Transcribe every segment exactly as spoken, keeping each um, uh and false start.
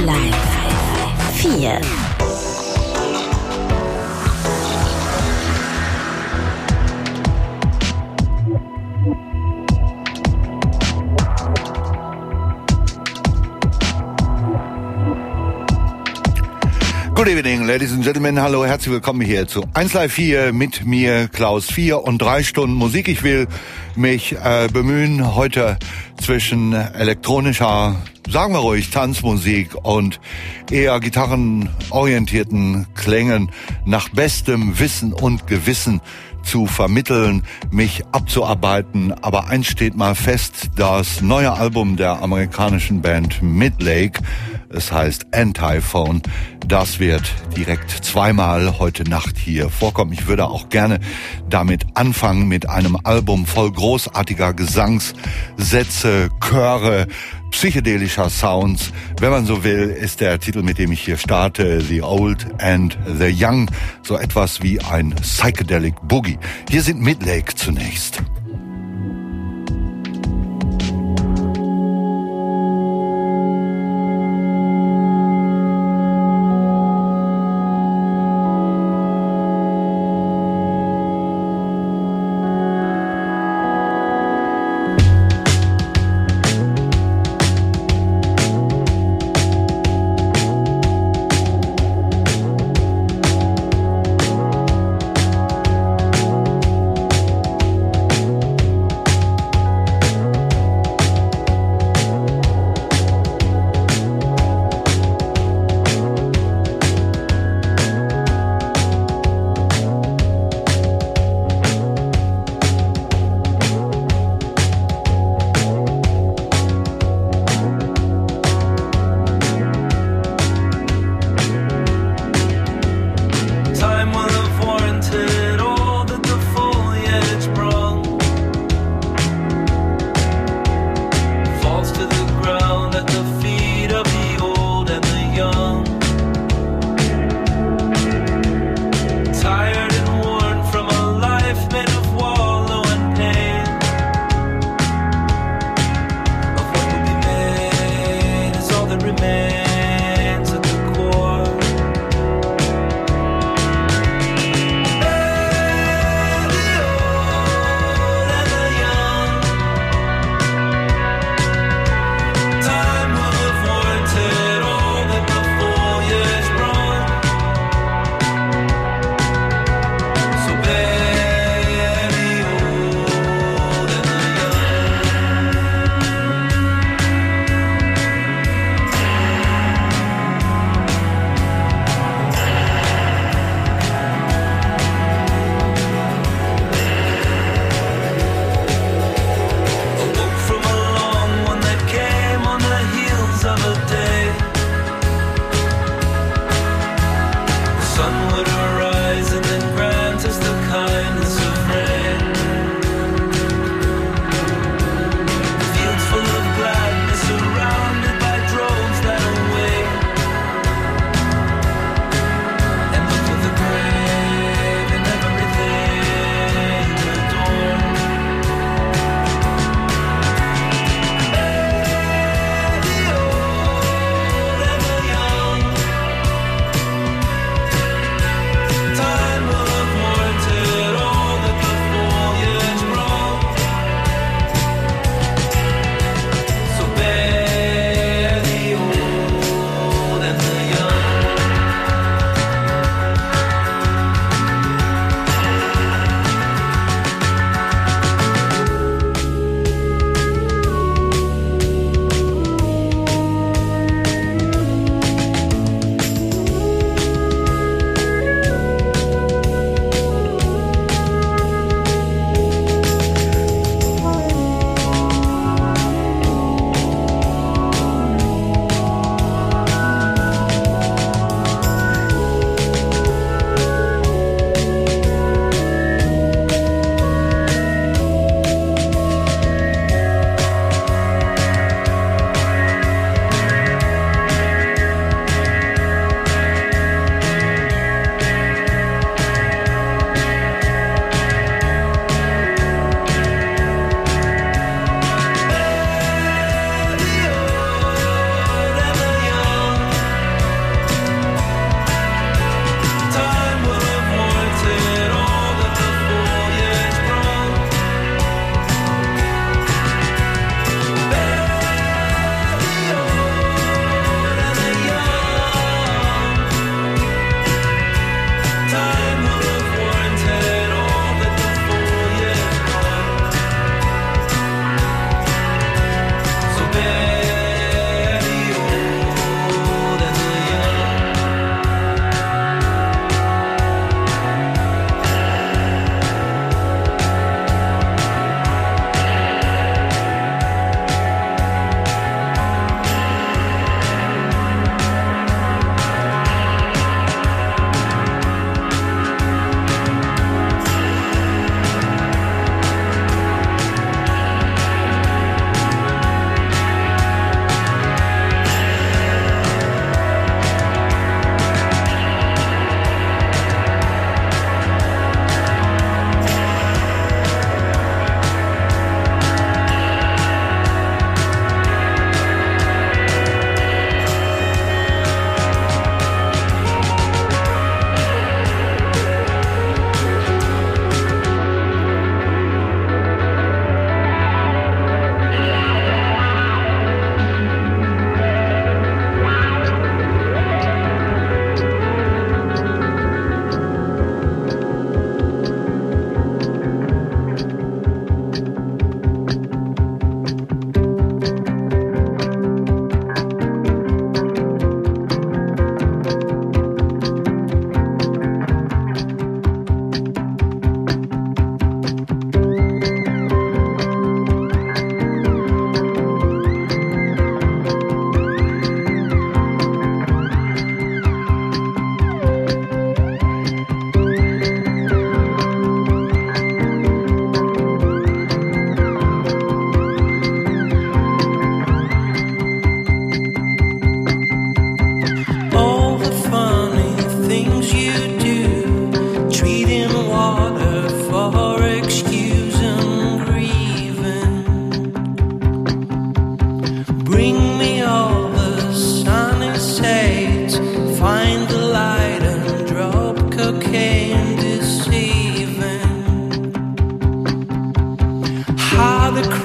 Live vier. Good evening, ladies and gentlemen. Hallo, herzlich willkommen hier zu eins Live vier mit mir, Klaus. Vier und drei Stunden Musik. Ich will mich äh, bemühen, heute zwischen elektronischer, sagen wir ruhig, Tanzmusik und eher gitarrenorientierten Klängen nach bestem Wissen und Gewissen zu vermitteln, mich abzuarbeiten. Aber eins steht mal fest, das neue Album der amerikanischen Band Midlake, es heißt Antiphone, das wird direkt zweimal heute Nacht hier vorkommen. Ich würde auch gerne damit anfangen mit einem Album voll großartiger Gesangssätze, Chöre, psychedelischer Sounds. Wenn man so will, ist der Titel, mit dem ich hier starte, The Old and the Young, so etwas wie ein Psychedelic Boogie. Hier sind Midlake zunächst.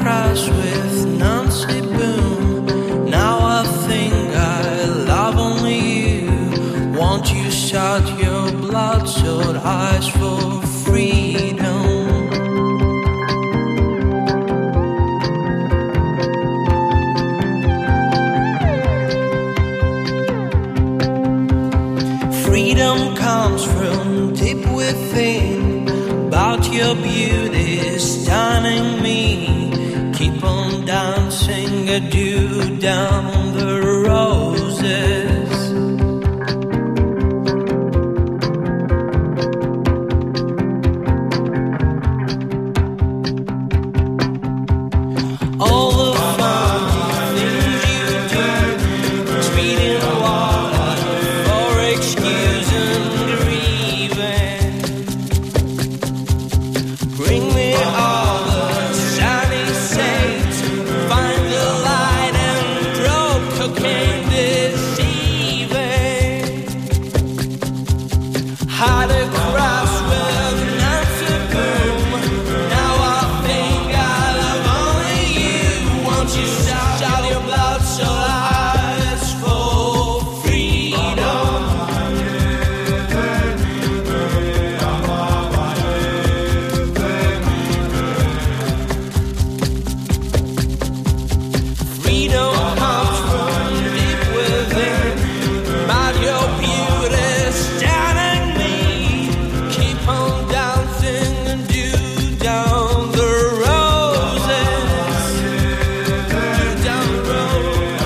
crash with Nancy Boone. Now I think I love only you. Won't you shut your bloodshot eyes for freedom? Freedom comes from deep within, but your beauty is stunning me. Keep on dancing, adieu down the roses. All the fun things you do, speeding water for excuse and grieving. Bring me all the shiny saints, find the light and throw cocaine deceiving. Had a crash with Nancy Boone. Now I think I love only you. Won't you shout, shout your bloodshot eyes for freedom? Freedom comes from deep within, but your beauty stunning me. Keep on dancing and do down the roses, do down the roses.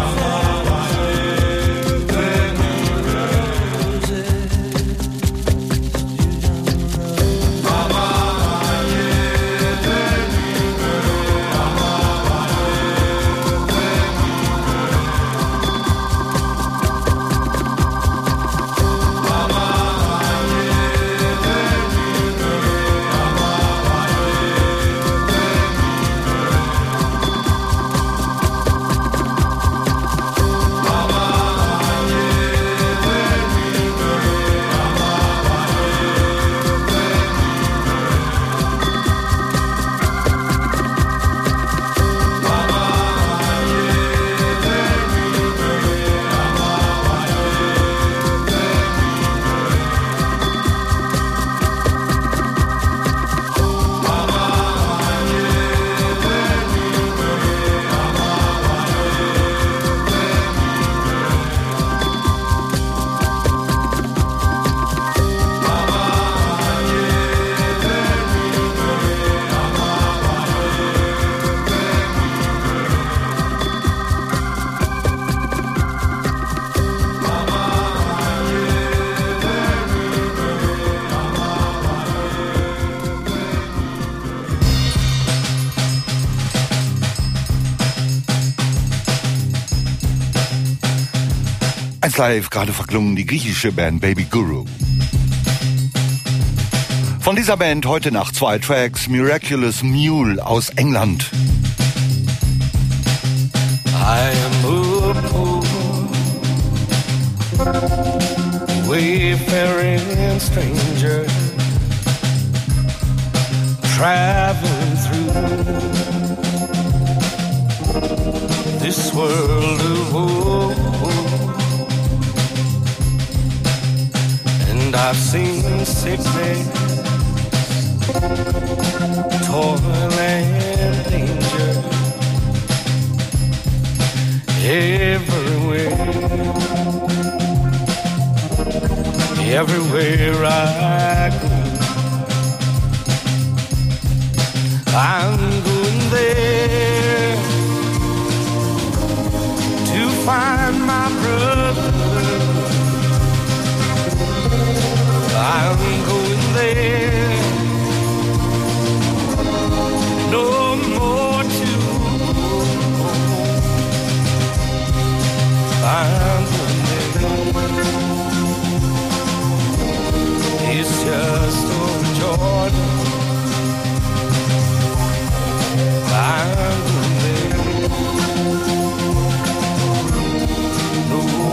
eins Live gerade verklungen die griechische Band Baby Guru. Von dieser Band heute Nacht zwei Tracks, Miraculous Mule aus England. I am a poor, wayfaring stranger, traveling through this world of woe, and I've seen sickness, toil and danger everywhere, everywhere I go. I'm going there to find my brother. I'm going there, no more to go. I'm going there, it's just over Jordan. I'm going there, no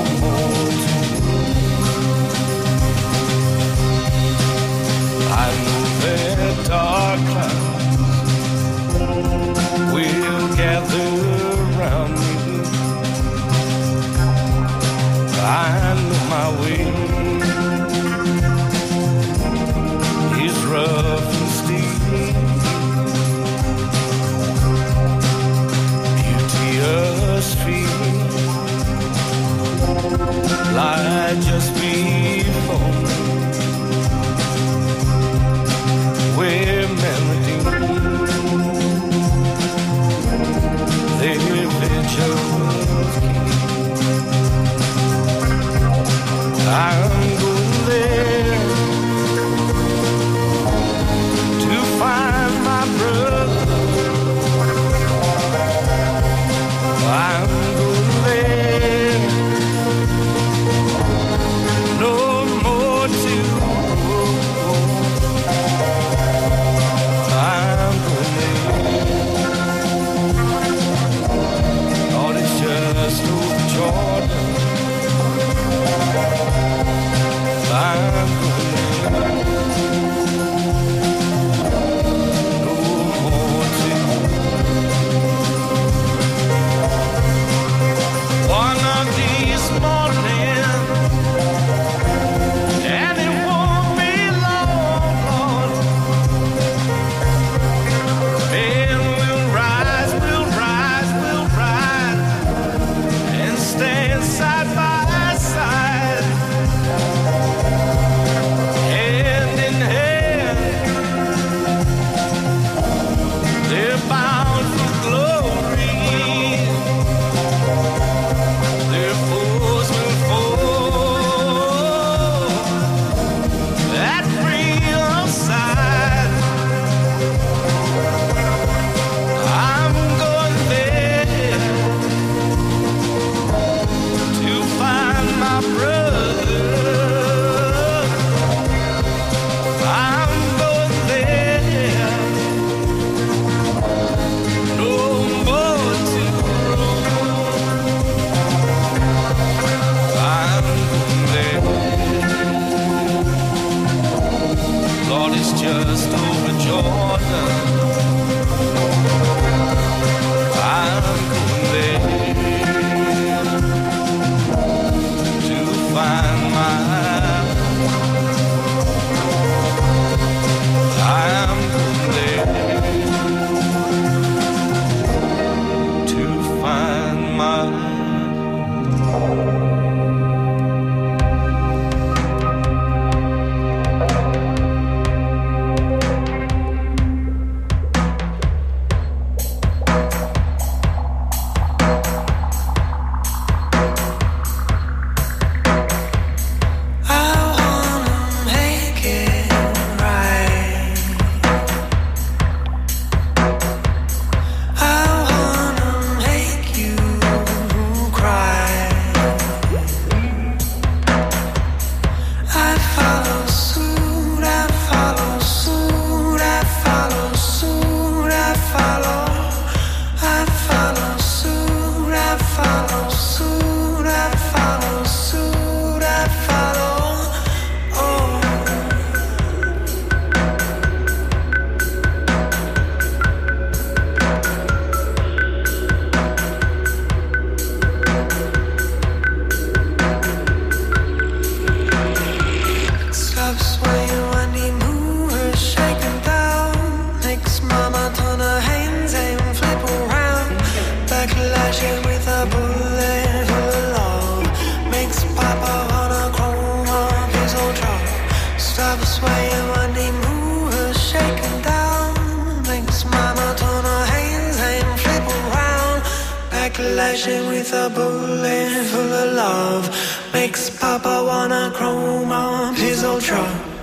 backlashing with a bullet full of love makes Papa wanna chrome up his old truck.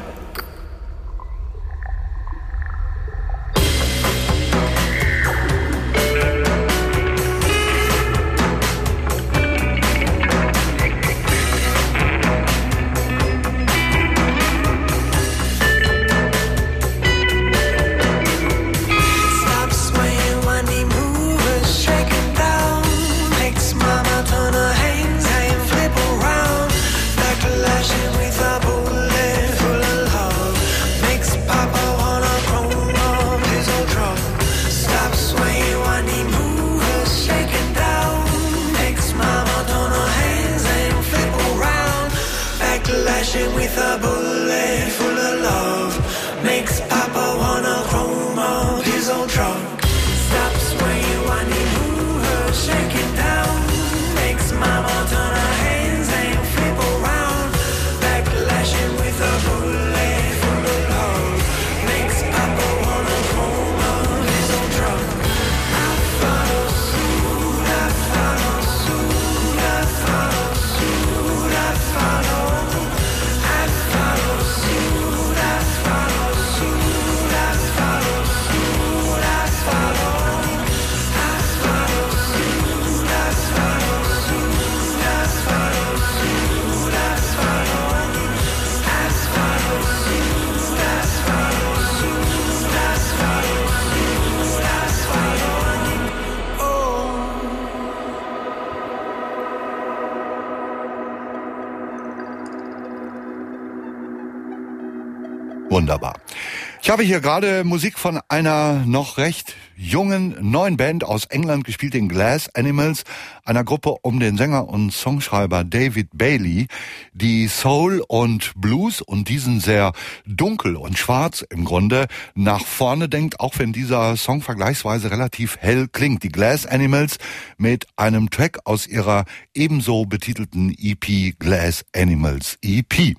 With a bullet full of love makes Papa wanna chrome up his old truck. Stop swaying when he moves her, shake it down. Makes Mama turn her hands and flip around. Backlashing with a bullet full of love makes Papa wanna chrome up his old truck. I follow suit, I follow suit, I follow suit, I follow. Wunderbar. Ich habe hier gerade Musik von einer noch recht jungen, neuen Band aus England gespielt, den Glass Animals, einer Gruppe um den Sänger und Songschreiber David Bailey, die Soul und Blues und diesen sehr dunkel und schwarz im Grunde nach vorne denkt, auch wenn dieser Song vergleichsweise relativ hell klingt. Die Glass Animals mit einem Track aus ihrer ebenso betitelten E P Glass Animals E P.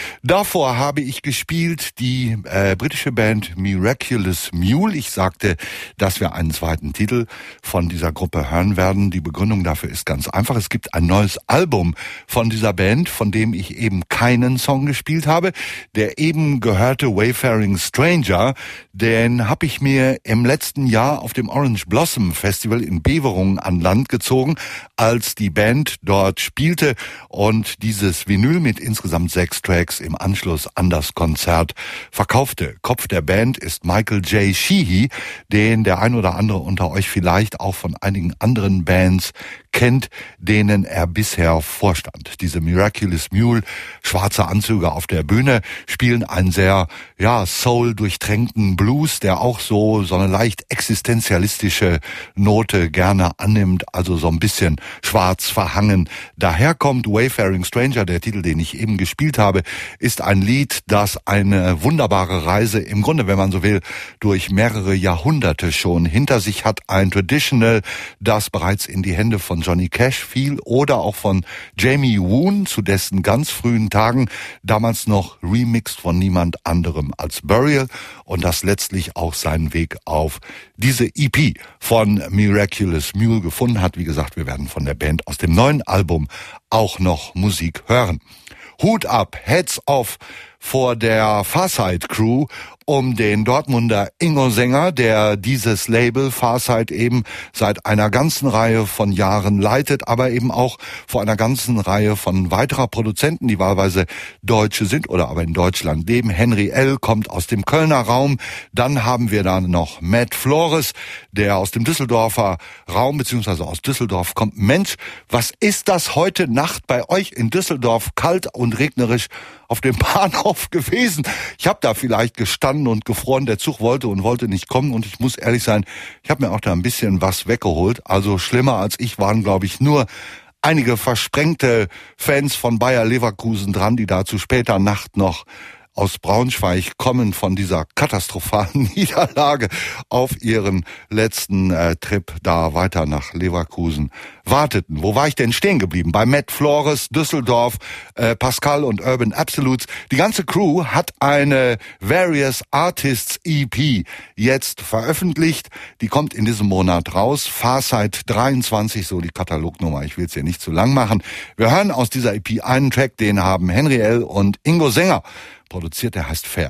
Davor habe ich gespielt die äh, britische Band Miraculous Mule. Ich sagte, dass wir einen zweiten Titel von dieser Gruppe hören werden. Die Begründung dafür ist ganz einfach. Es gibt ein neues Album von dieser Band, von dem ich eben keinen Song gespielt habe. Der eben gehörte Wayfaring Stranger, den habe ich mir im letzten Jahr auf dem Orange Blossom Festival in Beverungen an Land gezogen, als die Band dort spielte und dieses Vinyl mit insgesamt sechs Tracks im Anschluss an das Konzert verkaufte. Kopf der Band ist Michael J. Sheehy, den der ein oder andere unter euch vielleicht auch von einigen anderen Bands kennt, denen er bisher vorstand. Diese Miraculous Mule, schwarze Anzüge auf der Bühne, spielen einen sehr, ja, Soul-durchtränkten Blues, der auch so, so eine leicht existenzialistische Note gerne annimmt, also so ein bisschen schwarz verhangen. Daherkommt Wayfaring Stranger, der Titel, den ich eben gespielt habe, ist ein Lied, das eine wunderbare Reise, im Grunde, wenn man so will, durch mehrere Jahrhunderte schon hinter sich hat. Ein Traditional, das bereits in die Hände von Johnny Cash fiel oder auch von Jamie Woon zu dessen ganz frühen Tagen, damals noch remixed von niemand anderem als Burial, und das letztlich auch seinen Weg auf diese E P von Miraculous Mule gefunden hat. Wie gesagt, wir werden von der Band aus dem neuen Album auch noch Musik hören. Hut ab, Heads off vor der Farside Crew um den Dortmunder Ingo Sänger, der dieses Label Farside eben seit einer ganzen Reihe von Jahren leitet, aber eben auch vor einer ganzen Reihe von weiterer Produzenten, die wahlweise Deutsche sind oder aber in Deutschland leben. Henry L. kommt aus dem Kölner Raum. Dann haben wir dann noch Matt Flores, der aus dem Düsseldorfer Raum beziehungsweise aus Düsseldorf kommt. Mensch, was ist das heute Nacht bei euch in Düsseldorf kalt und regnerisch auf dem Bahnhof gewesen? Ich habe da vielleicht gestanden und gefroren, der Zug wollte und wollte nicht kommen, und ich muss ehrlich sein, ich habe mir auch da ein bisschen was weggeholt. Also schlimmer als ich waren, glaube ich, nur einige versprengte Fans von Bayer Leverkusen dran, die da zu später Nacht noch aus Braunschweig kommen von dieser katastrophalen Niederlage auf ihren letzten äh, Trip da weiter nach Leverkusen warteten. Wo war ich denn stehen geblieben? Bei Matt Flores, Düsseldorf, äh, Pascal und Urban Absolutes. Die ganze Crew hat eine Various Artists E P jetzt veröffentlicht. Die kommt in diesem Monat raus. Farsight dreiundzwanzig, so die Katalognummer. Ich will es hier nicht zu lang machen. Wir hören aus dieser E P einen Track, den haben Henry L. und Ingo Sänger produziert. Der heißt Fair.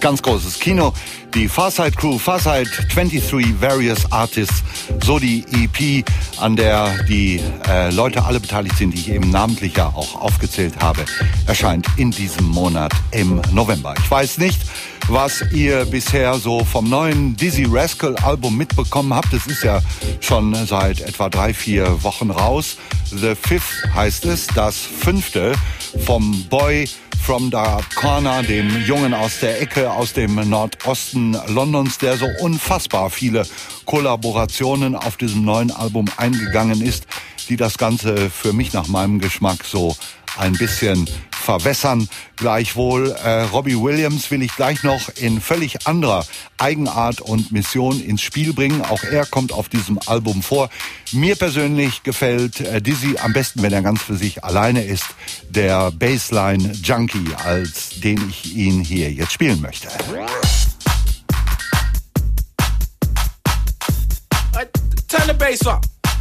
ganz großes Kino. Die Farside Crew, Farside dreiundzwanzig Various Artists, so die E P, an der die äh, Leute alle beteiligt sind, die ich eben namentlich ja auch aufgezählt habe, erscheint in diesem Monat im November. Ich weiß nicht, was ihr bisher so vom neuen Dizzy Rascal Album mitbekommen habt. Es ist ja schon seit etwa drei, vier Wochen raus. The Fifth heißt es, das fünfte vom Boy from the Corner, dem Jungen aus der Ecke, aus dem Nordosten Londons, der so unfassbar viele Kollaborationen auf diesem neuen Album eingegangen ist, die das Ganze für mich nach meinem Geschmack so ein bisschen verwässern. Gleichwohl, äh, Robbie Williams will ich gleich noch in völlig anderer Eigenart und Mission ins Spiel bringen. Auch er kommt auf diesem Album vor. Mir persönlich gefällt äh, Dizzy am besten, wenn er ganz für sich alleine ist, der Bassline Junkie, als den ich ihn hier jetzt spielen möchte. Turn the bass up.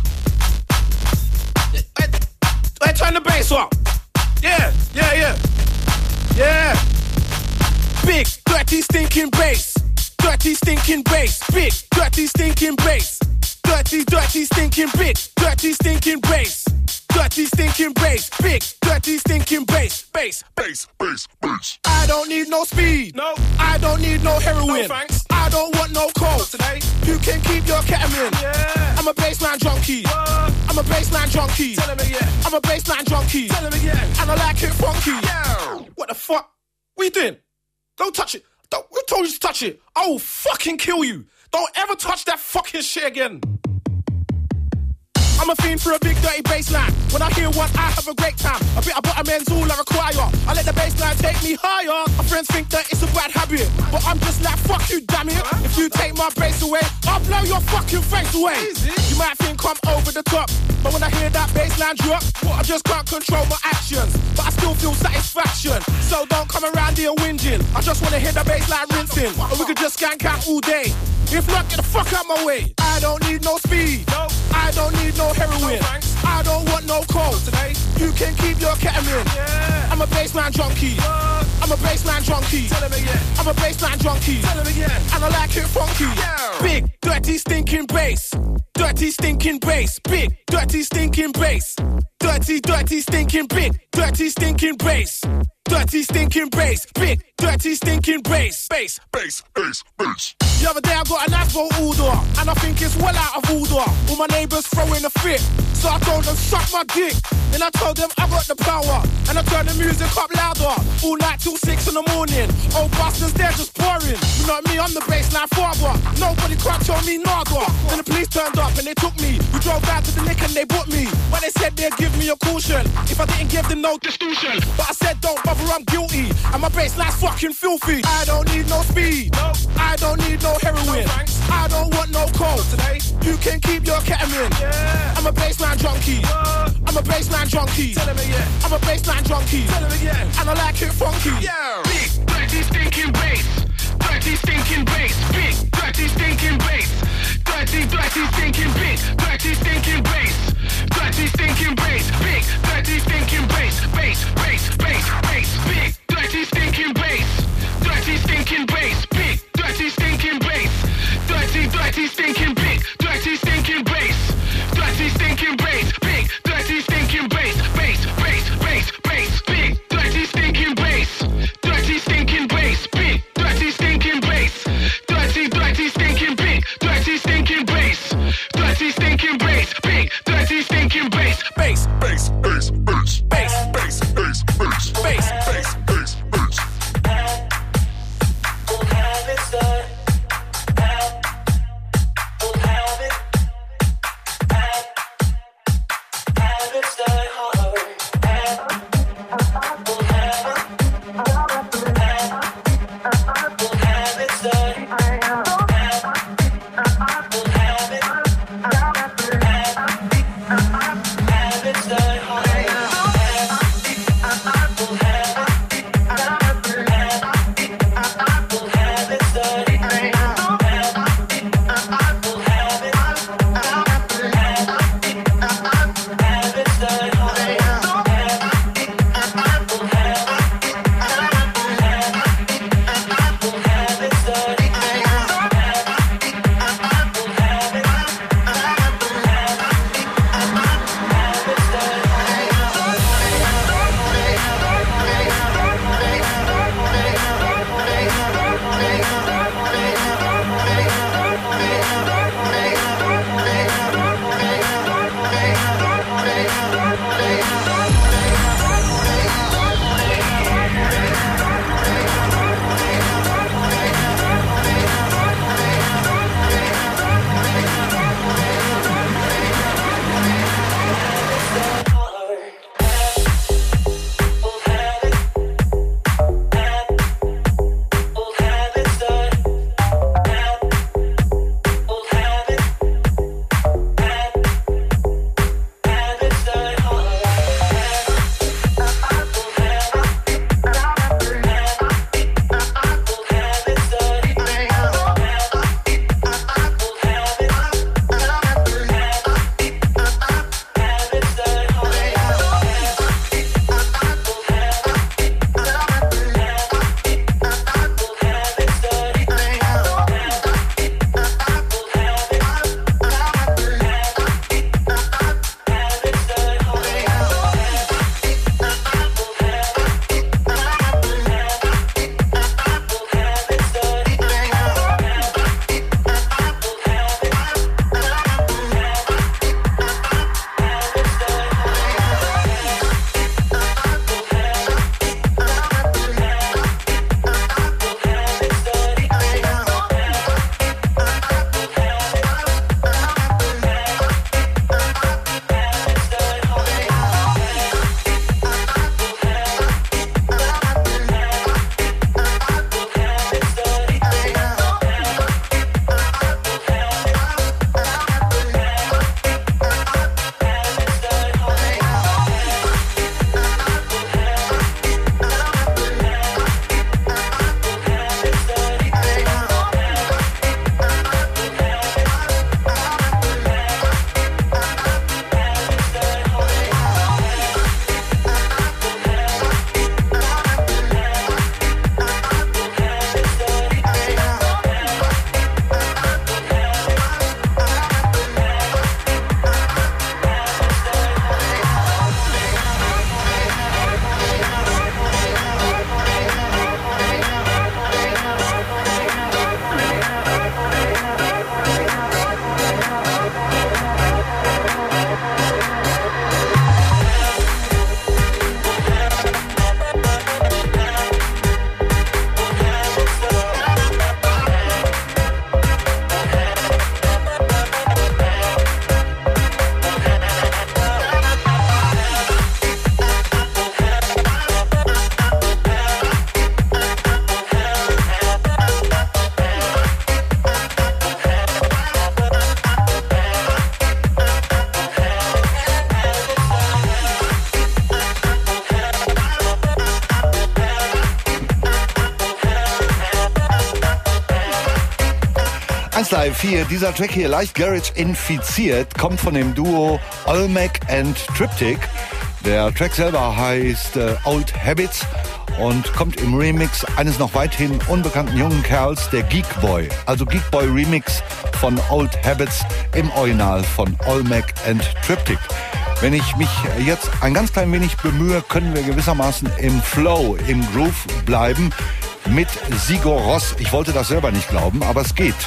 Hey, turn the bass up. Yeah, yeah, yeah. Yeah. Big, dirty, stinking bass. Dirty, stinking bass. Big, dirty, stinking bass. Dirty, dirty, stinking big. Dirty, stinking bass. Dirty, stinking bass. Big, dirty, stinking bass. Bass, bass, bass, bass. I don't need no speed. No. I don't need no heroin. No, thanks. I don't want no coke. Today. You can keep your ketamine. Yeah. I'm a bassline junkie. What? I'm a bassline junkie. Tell him again. I'm a bassline junkie. Tell him again. And I like it funky. Yeah. What the fuck? What you doing? Don't touch it. Don't, who told you to touch it? I will fucking kill you. Don't ever touch that fucking shit again. I'm a fiend for a big dirty bassline. When I hear one, I have a great time. A bit of butterman's all I require. I let the bassline take me higher. My friends think that it's a bad habit, but I'm just like, fuck you, damn it. If you take my bass away, I'll blow your fucking face away. You might think I'm over the top, but when I hear that bassline drop, I just can't control my actions, but I still feel satisfaction. So don't come around here whinging. I just wanna hear the bassline rinsing, or we could just skank out all day. If not, get the fuck out my way. I don't need no speed. No. I don't need no heroin. No, I don't want no coke. Today. You can keep your ketamine. Yeah. I'm a bassline junkie. What? I'm a bassline junkie. Tell him again. I'm a bassline junkie. Tell him again. And I like it funky. Yeah. Big, dirty, stinking bass. Dirty, stinking bass. Big, dirty, stinking bass. Dirty, dirty, stinking big. Dirty, stinking bass. Dirty, stinking bass. Big, dirty, stinking bass. Bass, bass, bass, bass. The other day I got a nice boat order, and I think it's well out of order. All my neighbours throwing a fit, so I told them suck my dick. Then I told them I got the power, and I turned the music up louder. All night till six in the morning. Old bastards, they're just boring. You know me, I'm the bassline father. Nobody can't tell me nada. Then the police turned up and they took me. We drove down to the lick and they booked me. But they said they'd give me a caution if I didn't give them no distortion. But I said don't bother, I'm guilty, and my bassline's fucking filthy. I don't need no speed. No. I don't need no heroin. No, I don't want no coke. Today. You can keep your ketamine. Yeah. I'm a bassline junkie. What? I'm a bassline junkie. Tell him again. I'm a bassline junkie. Tell him again. And I like it funky. Yeah. Big, dirty, stinking bass. Dirty, stinking bass. Big, dirty, stinking bass. Dirty, dirty, stinking big. Dirty, stinking bass. Dirty, stinking bass. Big, dirty, stinking bass. Bass, bass, bass, bass. Big, dirty, stinking bass. Dirty, stinking bass. Big, dirty, stinking bass. Dirty, dirty, stinking big. Dirty, stinking bass. Dirty, stinking bass. Big, dirty, stinking bass. Bass, bass, bass, bass. Big, dirty, stinking bass. Dirty, stinking bass. Big, dirty, stinking bass. Dirty, dirty, stinking big. Dirty, stinking bass. eins Live vier, dieser Track hier, leicht Garage infiziert, kommt von dem Duo Olmec and Triptych. Der Track selber heißt äh, Old Habits und kommt im Remix eines noch weithin unbekannten jungen Kerls, der Geek Boy. Also Geek Boy Remix von Old Habits im Original von Olmec and Triptych. Wenn ich mich jetzt ein ganz klein wenig bemühe, können wir gewissermaßen im Flow, im Groove bleiben mit Sigur Rós. Ich wollte das selber nicht glauben, aber es geht.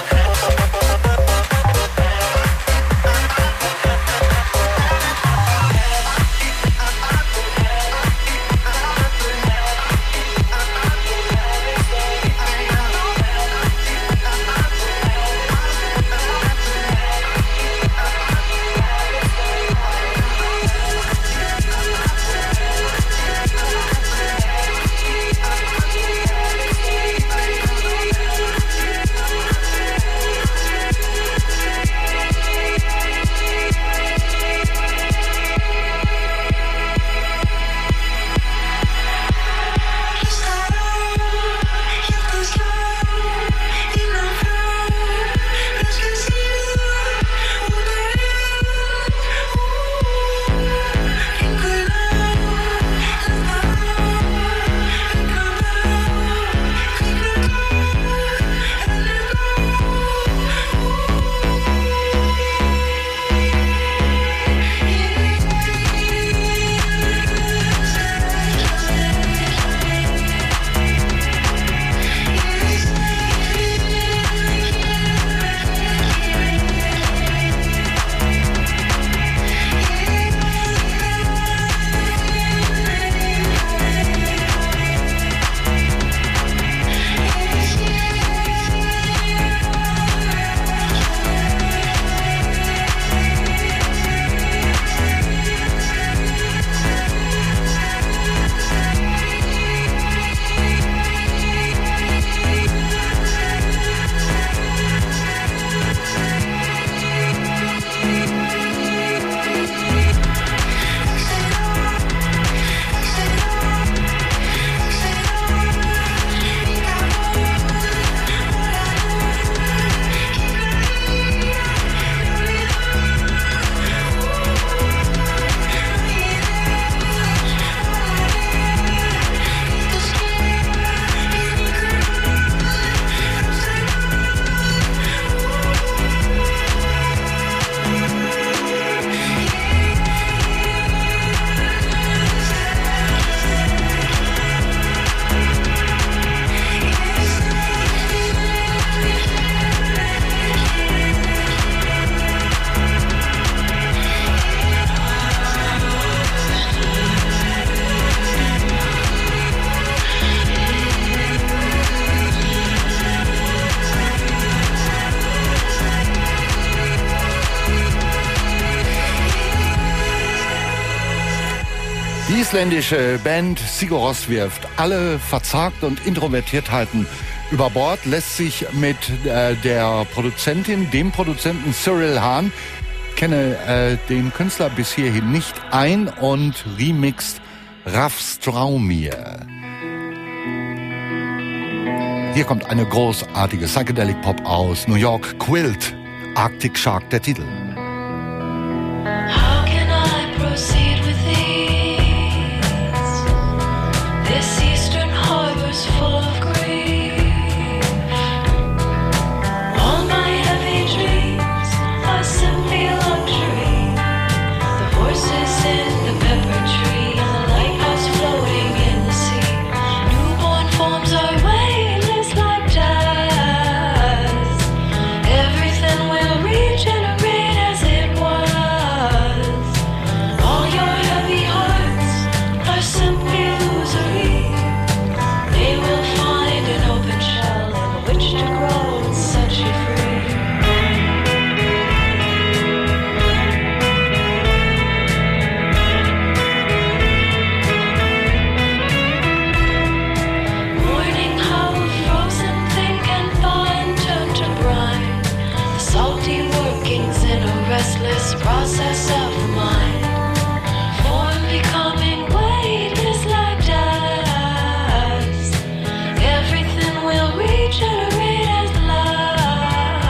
Die isländische Band Sigur Rós wirft alle Verzagt und Introvertiertheiten über Bord, lässt sich mit äh, der Produzentin, dem Produzenten Cyril Hahn, kenne äh, den Künstler bis hierhin nicht, ein und remixt Raf Straumir. Hier kommt eine großartige Psychedelic Pop aus New York, Quilt, Arctic Shark, der Titel. How can I proceed with these? This eastern harbor's full of grief. All my heavy dreams are simply luxury. The horses in the pepper tree and the lighthouse floating in the sea. Newborn forms are weightless like jazz. Everything will regenerate as it was. All your heavy hearts are simply illusory. They will find an open shell in which to grow and set you free. Morning how a frozen thing can thaw and turn to brine. The salty workings in a restless process of the mind. Form becoming weightless like dust. Everything will regenerate as light.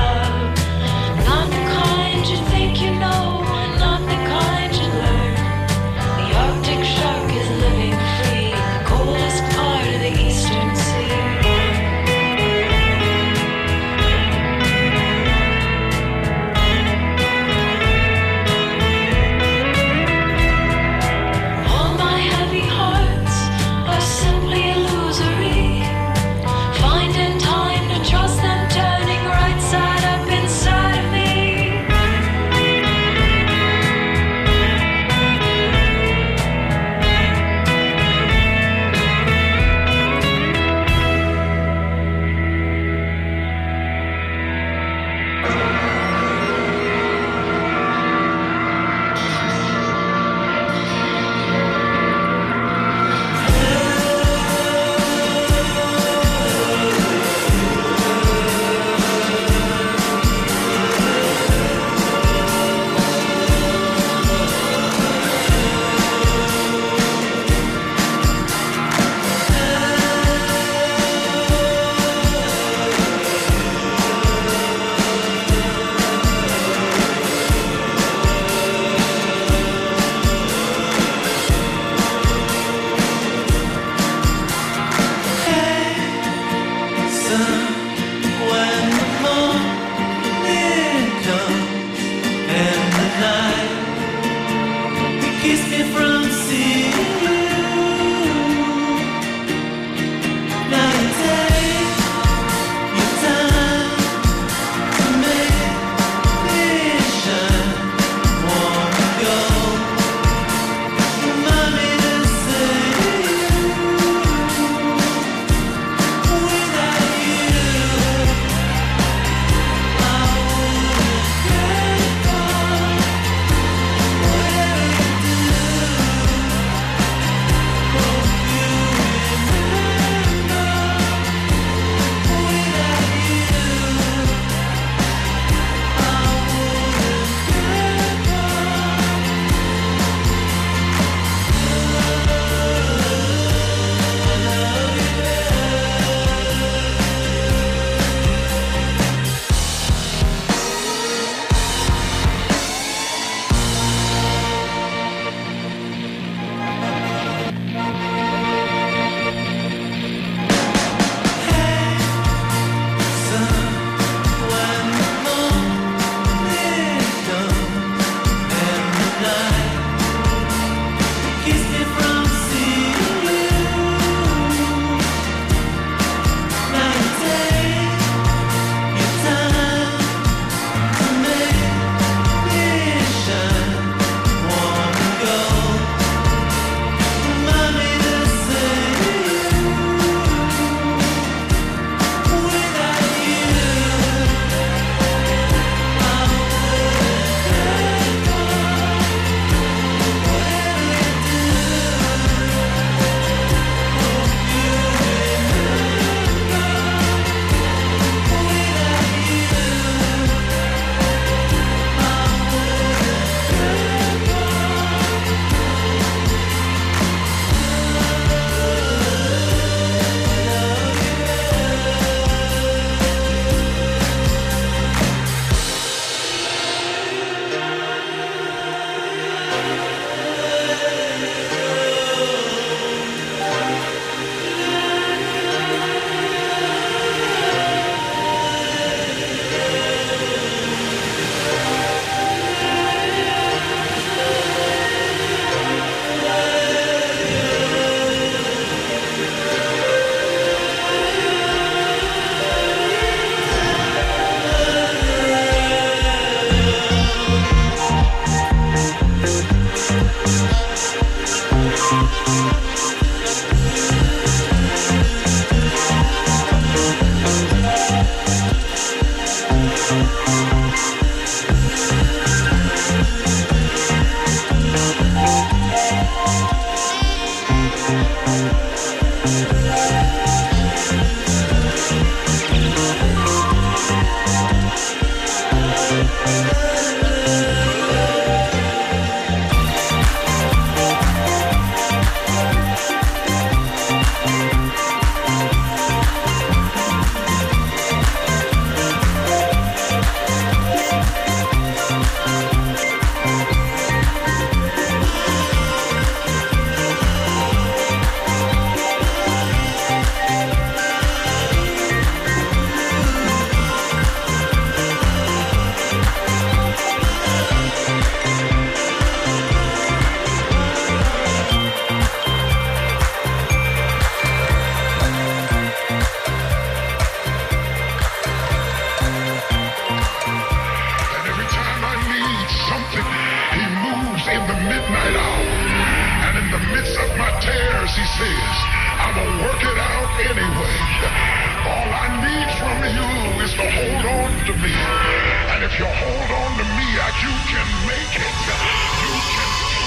to me. And if you hold on to me, you can make it. You can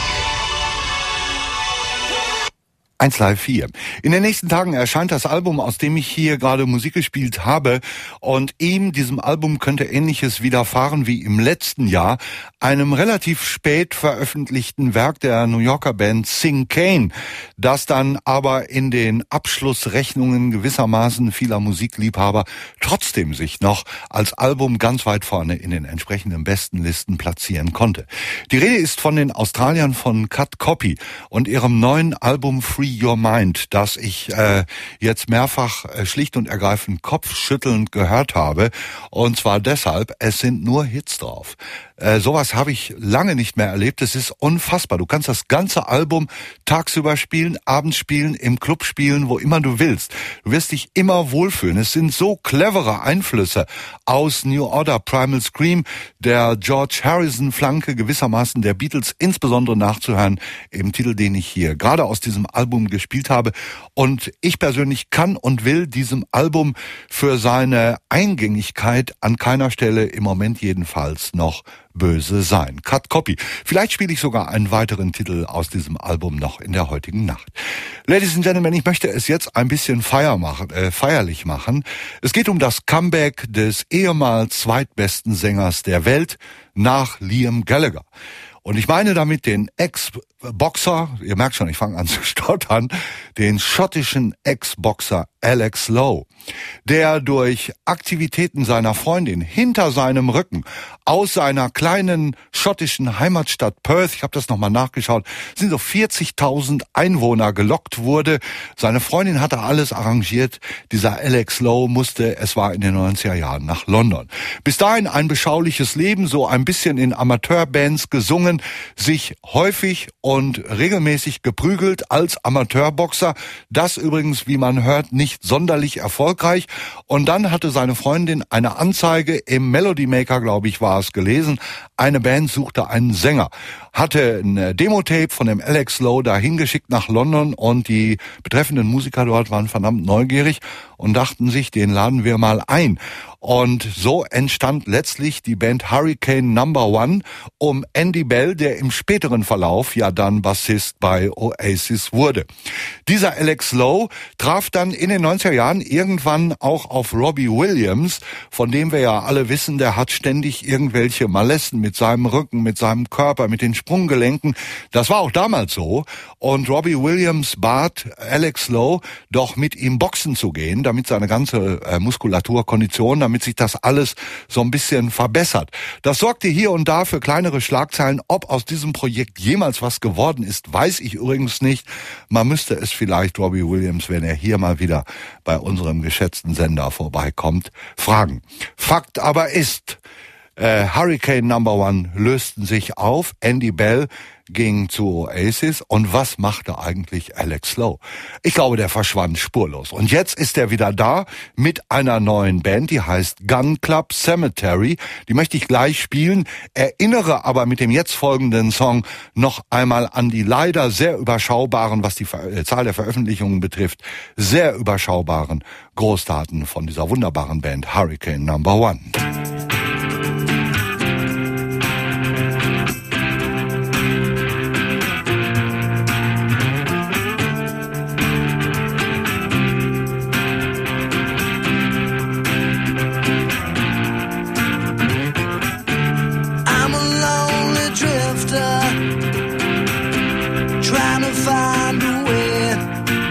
eins Live vier. In den nächsten Tagen erscheint das Album, aus dem ich hier gerade Musik gespielt habe. Und ihm, diesem Album, könnte Ähnliches widerfahren wie im letzten Jahr, einem relativ spät veröffentlichten Werk der New Yorker Band Sing Kane, das dann aber in den Abschlussrechnungen gewissermaßen vieler Musikliebhaber trotzdem sich noch als Album ganz weit vorne in den entsprechenden besten Listen platzieren konnte. Die Rede ist von den Australiern von Cut Copy und ihrem neuen Album Free Your Mind, das ich äh, jetzt mehrfach äh, schlicht und ergreifend kopfschüttelnd gehört habe. Und zwar deshalb, es sind nur Hits drauf. Äh, sowas habe ich lange nicht mehr erlebt. Es ist unfassbar. Du kannst das ganze Album tagsüber spielen, abends spielen, im Club spielen, wo immer du willst. Du wirst dich immer wohlfühlen. Es sind so clevere Einflüsse aus New Order, Primal Scream, der George Harrison-Flanke gewissermaßen der Beatles, insbesondere nachzuhören im Titel, den ich hier gerade aus diesem Album gespielt habe. Und ich persönlich kann und will diesem Album für seine Eingängigkeit an keiner Stelle im Moment jedenfalls noch böse sein. Cut Copy. Vielleicht spiele ich sogar einen weiteren Titel aus diesem Album noch in der heutigen Nacht. Ladies and Gentlemen, ich möchte es jetzt ein bisschen feier machen, äh, feierlich machen. Es geht um das Comeback des ehemals zweitbesten Sängers der Welt nach Liam Gallagher. Und ich meine damit den Ex-Boxer, ihr merkt schon, ich fange an zu stottern, den schottischen Ex-Boxer Alex Lowe, der durch Aktivitäten seiner Freundin hinter seinem Rücken aus seiner kleinen schottischen Heimatstadt Perth, ich habe das nochmal nachgeschaut, sind so vierzigtausend Einwohner gelockt wurde. Seine Freundin hatte alles arrangiert. Dieser Alex Lowe musste, es war in den neunziger Jahren, nach London. Bis dahin ein beschauliches Leben, so ein bisschen in Amateurbands gesungen, sich häufig und regelmäßig geprügelt als Amateurboxer. Das übrigens, wie man hört, nicht sonderlich erfolgreich. Und dann hatte seine Freundin eine Anzeige im Melody Maker, glaube ich, war es, gelesen. Eine Band suchte einen Sänger. Hatte ein Demo-Tape von dem Alex Lowe da hingeschickt nach London und die betreffenden Musiker dort waren verdammt neugierig und dachten sich, den laden wir mal ein. Und so entstand letztlich die Band Hurricane Number One um Andy Bell, der im späteren Verlauf ja dann Bassist bei Oasis wurde. Dieser Alex Lowe traf dann in den neunziger Jahren irgendwann auch auf Robbie Williams, von dem wir ja alle wissen, der hat ständig irgendwelche Malessen mit seinem Rücken, mit seinem Körper, mit den Sprunggelenken. Das war auch damals so. Und Robbie Williams bat Alex Lowe, doch mit ihm boxen zu gehen, damit seine ganze äh, Muskulatur, Kondition, damit sich das alles so ein bisschen verbessert. Das sorgte hier und da für kleinere Schlagzeilen. Ob aus diesem Projekt jemals was geworden ist, weiß ich übrigens nicht. Man müsste es vielleicht Robbie Williams, wenn er hier mal wieder bei unserem geschätzten Sender vorbeikommt, fragen. Fakt aber ist, äh, Hurricane Number One lösten sich auf. Andy Bell ging zu Oasis. Und was machte eigentlich Alex Lowe? Ich glaube, der verschwand spurlos. Und jetzt ist er wieder da mit einer neuen Band, die heißt Gun Club Cemetery. Die möchte ich gleich spielen, erinnere aber mit dem jetzt folgenden Song noch einmal an die leider sehr überschaubaren, was die Zahl der Veröffentlichungen betrifft, sehr überschaubaren Großtaten von dieser wunderbaren Band Hurricane Number One.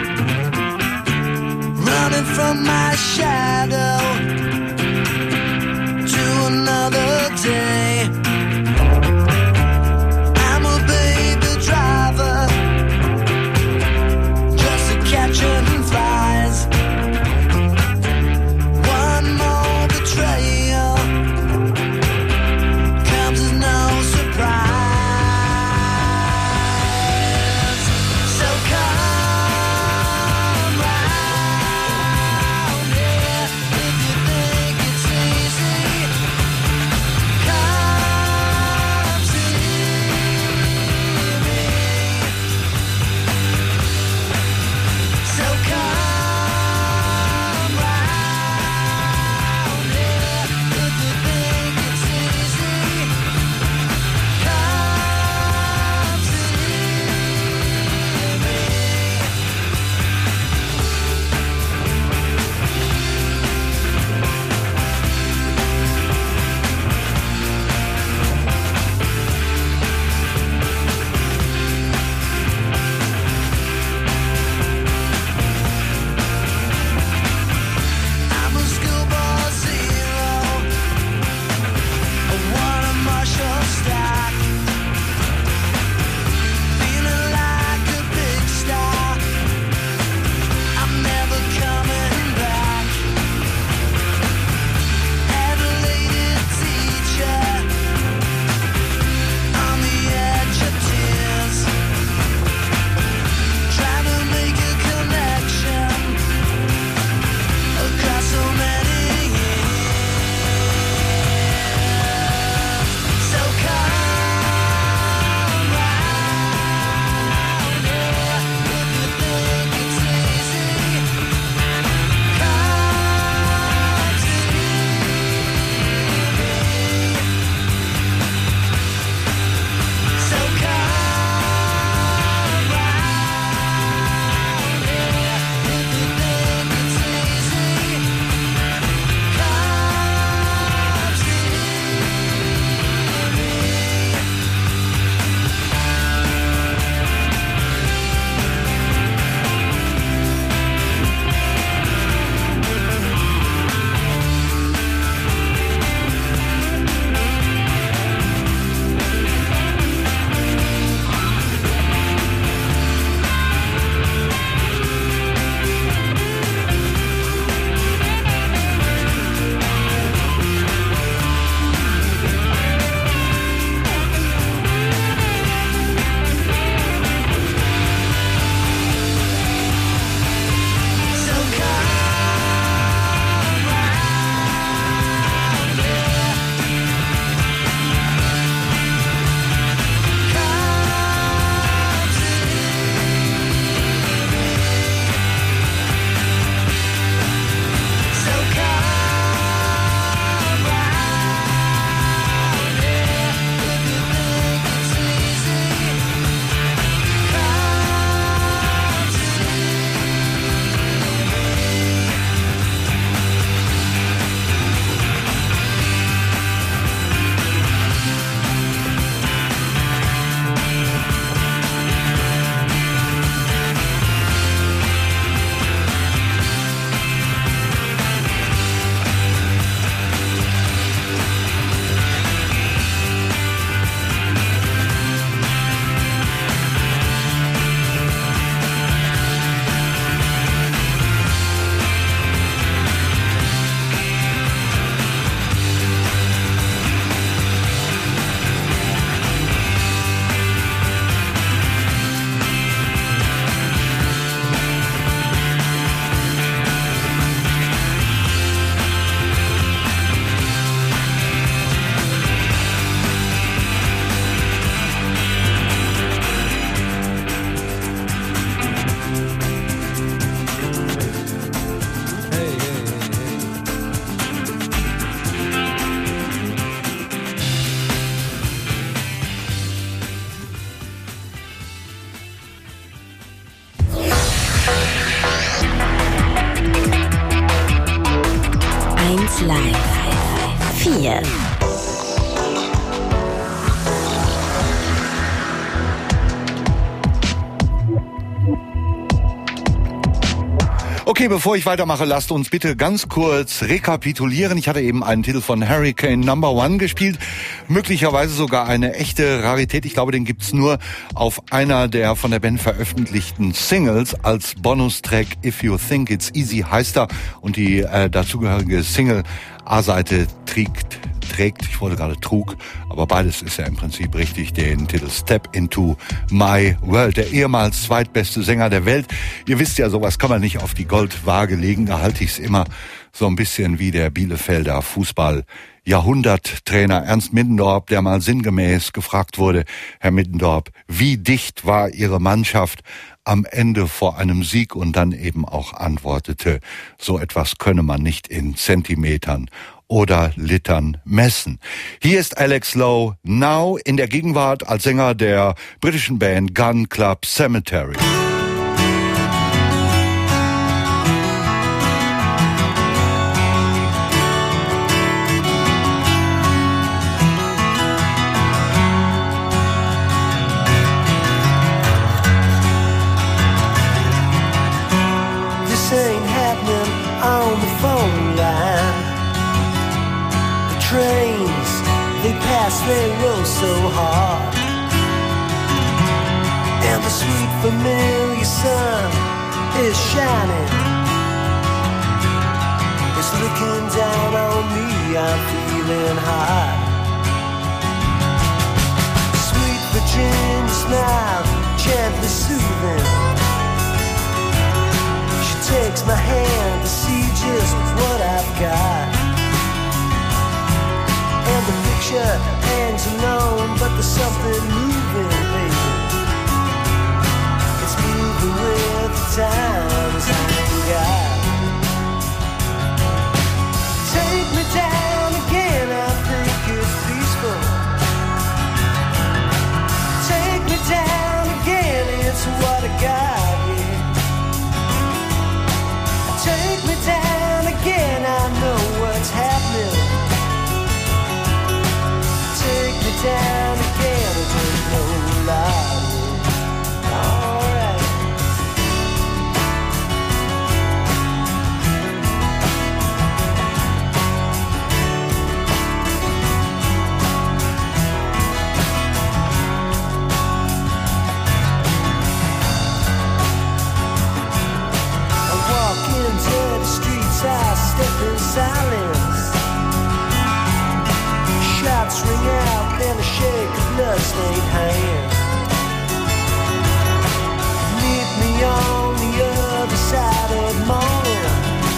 From my shadow, vier. Okay, bevor ich weitermache, lasst uns bitte ganz kurz rekapitulieren. Ich hatte eben einen Titel von Hurricane Number One gespielt, möglicherweise sogar eine echte Rarität. Ich glaube, den gibt's nur auf einer der von der Band veröffentlichten Singles als Bonustrack. If You Think It's Easy heißt er, und die äh, dazugehörige Single A-Seite trägt, trägt, ich wollte gerade trug, aber beides ist ja im Prinzip richtig, den Titel Step Into My World. Der ehemals zweitbeste Sänger der Welt. Ihr wisst ja, sowas kann man nicht auf die Goldwaage legen. Da halte ich es immer so ein bisschen wie der Bielefelder Fußball-Jahrhunderttrainer Ernst Middendorp, der mal sinngemäß gefragt wurde: Herr Middendorp, wie dicht war Ihre Mannschaft am Ende vor einem Sieg? Und dann eben auch antwortete, so etwas könne man nicht in Zentimetern oder Litern messen. Hier ist Alex Lowe, now in der Gegenwart als Sänger der britischen Band Gun Club Cemetery. This ain't happening on the phone line. Trains, they pass, they roll so hard. And the sweet familiar sun is shining. It's looking down on me, I'm feeling hot. Sweet Virginia smile, gently soothing. She takes my hand to see just what I've got. And the picture hangs alone, but there's something moving, baby. It's moving with the times I ain't got. Take me down again, I think it's peaceful. Take me down again, it's what I got, yeah. Take me down again, I know what's happening. Take me down again, I don't know lie. Alright. I walk into the streets, I step in silence. Shots ring out, then a shake of bloodstained hand. Meet me on the other side of morning.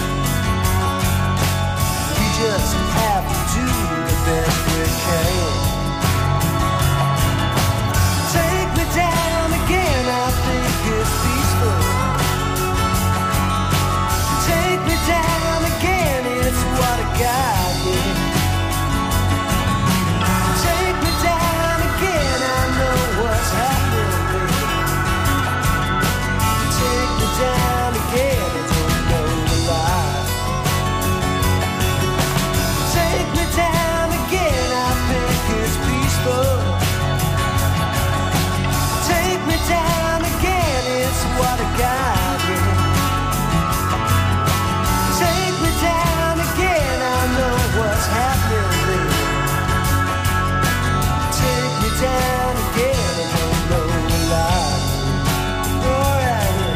We just have to do the best we can. Take me down again, I think it's peaceful. Take me down again, it's what I got, yeah. Take me down again, I know what's happening, baby. Take me down again, I don't know the lie. Take me down again, I think it's peaceful. Take me down again, it's what I got, yeah. Take me down again, I know what's happening, baby. Take me down again, I don't know a lie. Alright, yeah.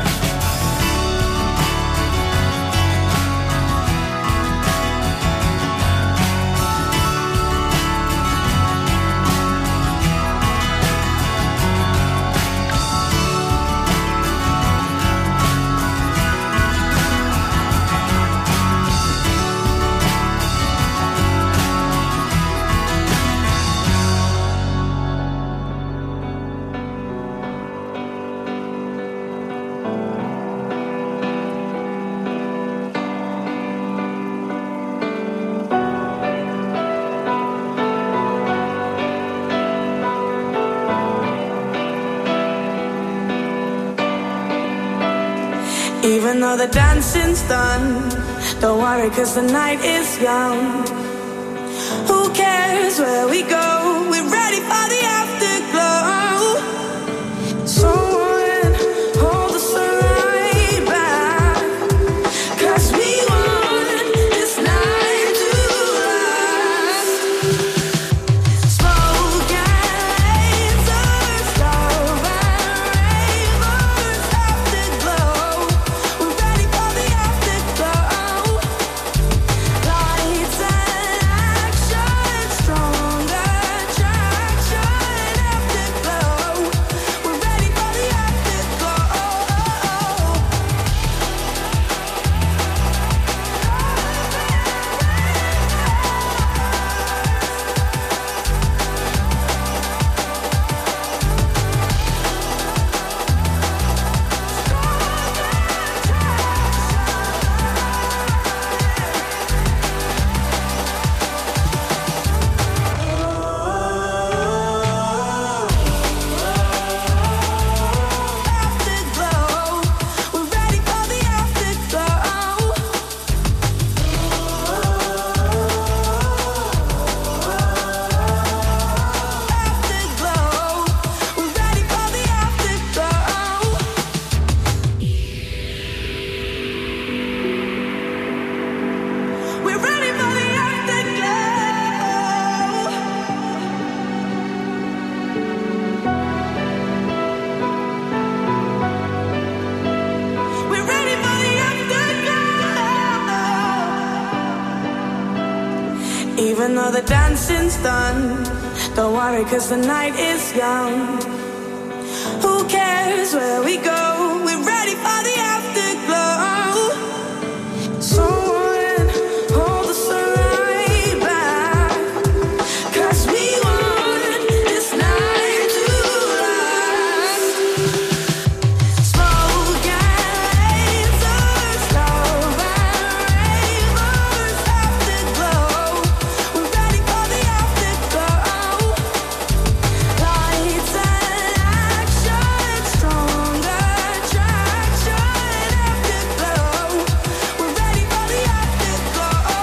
Even though the dancing's done, don't worry cause the night is young. the dancing's done. Don't worry, cause the night is young. Who cares where we go? We're ready for the afterglow. Someone hold the sunlight back, cause we want this night to last. Smoke and lasers, love and ravers, afterglow. We're ready for the afterglow. Lights and action, stronger attraction, afterglow. We're ready for the afterglow.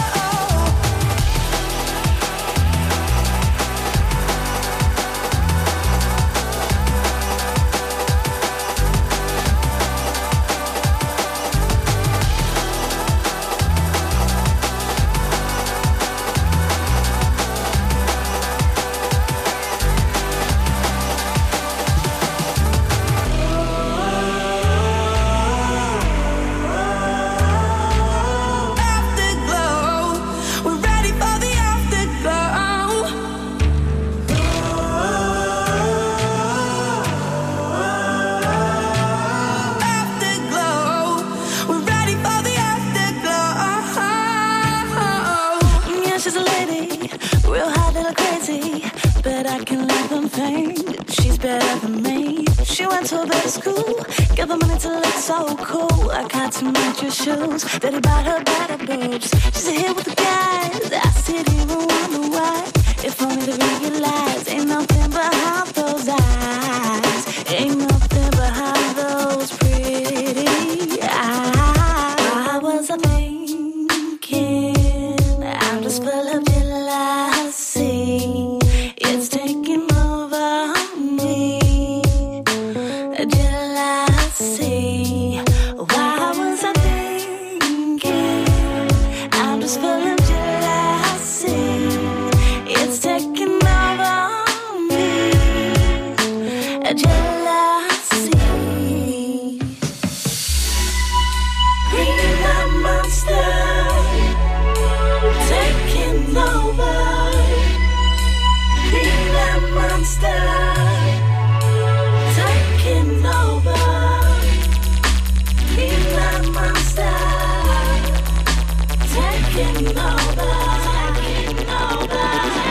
Afterglow. We're ready for the afterglow. Afterglow. We're ready for the afterglow. Yeah, she's a lady, real hot, little crazy, but I can let them think she's better than me. She went to a better school, got the money to look so cool. I got to match your shoes, daddy bought her better boobs. She's a hit with the guys, I sit here and wonder why. If only they realize ain't nothing behind those eyes, ain't nothing behind those pretty eyes. Why was I thinking? I'm just full of jealousy. It's taking over me. Jealousy. Why was I thinking? I'm just full of jealousy. It's taking over me. Jealousy. Green light monster taking over. Green light monster taking over. Green light monster taking over. Taking over.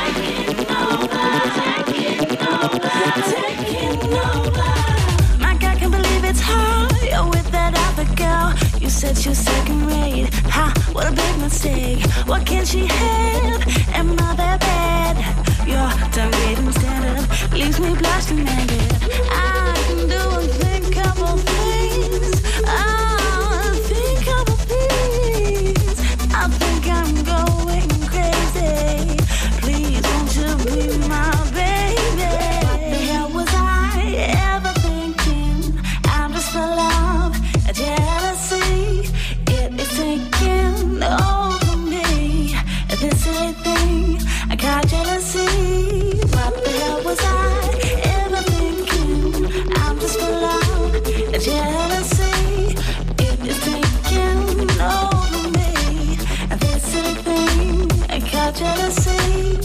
Taking over. Taking over. My God, can't believe it's her. You're with that other girl. You said she was second rate. Ha, what a big mistake. What can she have? Am I that bad? Your downgrading standard leaves me blushed and naked. I can do and think couple things. I think couple things. I think I'm going crazy. Please won't you be my baby? What the hell was I ever thinking? I'm just full of jealousy. It is taking over me. This silly thing, I got jealousy. What the hell was I ever thinking? I'm just full of jealousy. It is taking over me. This silly thing, I got jealousy.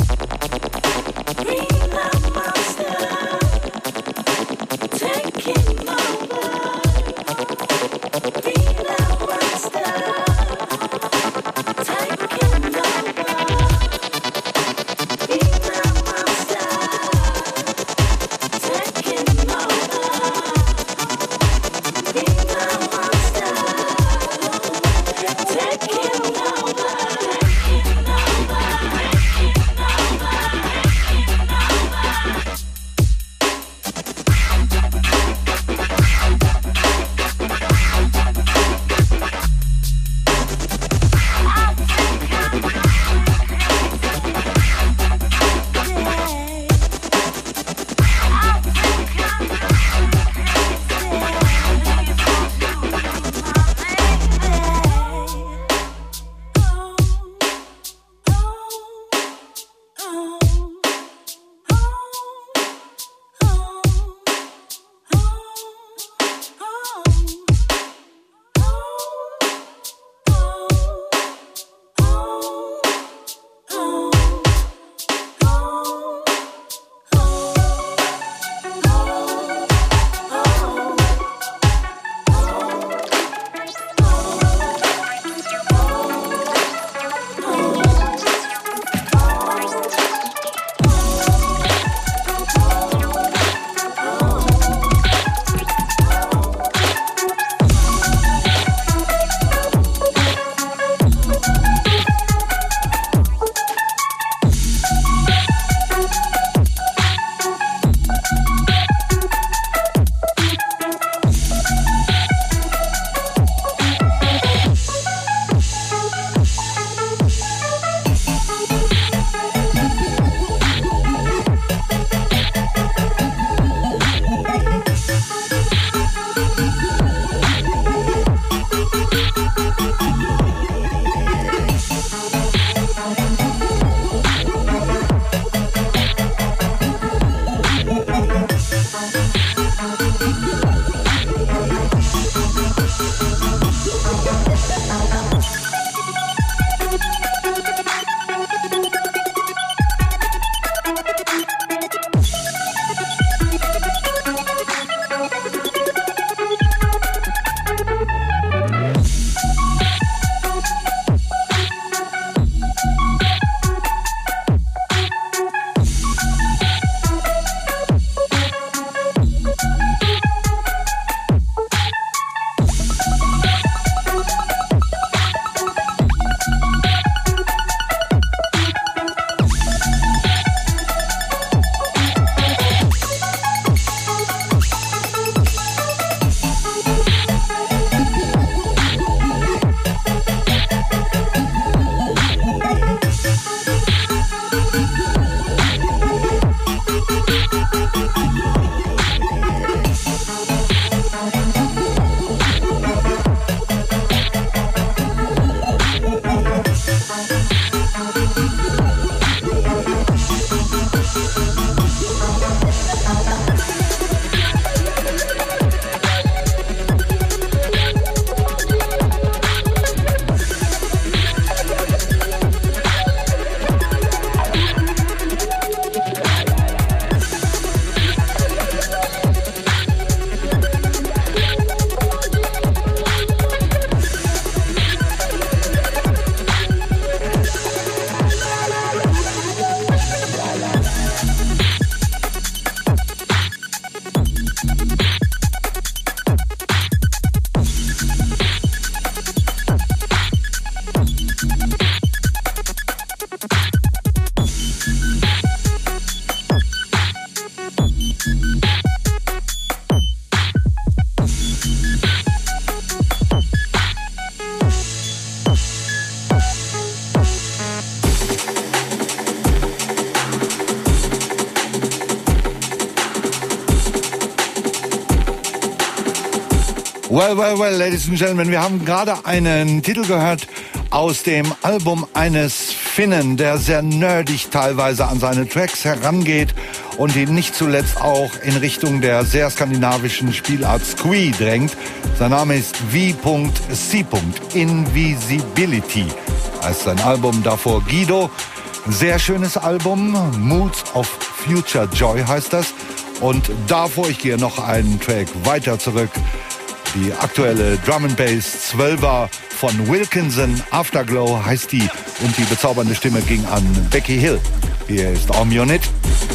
Green light monster taking over. Green light monster taking over. Green light monster Well, well, well, ladies and gentlemen, wir haben gerade einen Titel gehört aus dem Album eines Finnen, der sehr nerdig teilweise an seine Tracks herangeht und ihn nicht zuletzt auch in Richtung der sehr skandinavischen Spielart Squee drängt. Sein Name ist V C. Invisibility heißt sein Album, davor Guido. Sehr schönes Album, Moods of Future Joy heißt das. Und davor, ich gehe noch einen Track weiter zurück, die aktuelle Drum and Bass zwölfer von Wilkinson, Afterglow heißt die, und die bezaubernde Stimme ging an Becky Hill. Hier ist On Your Knit.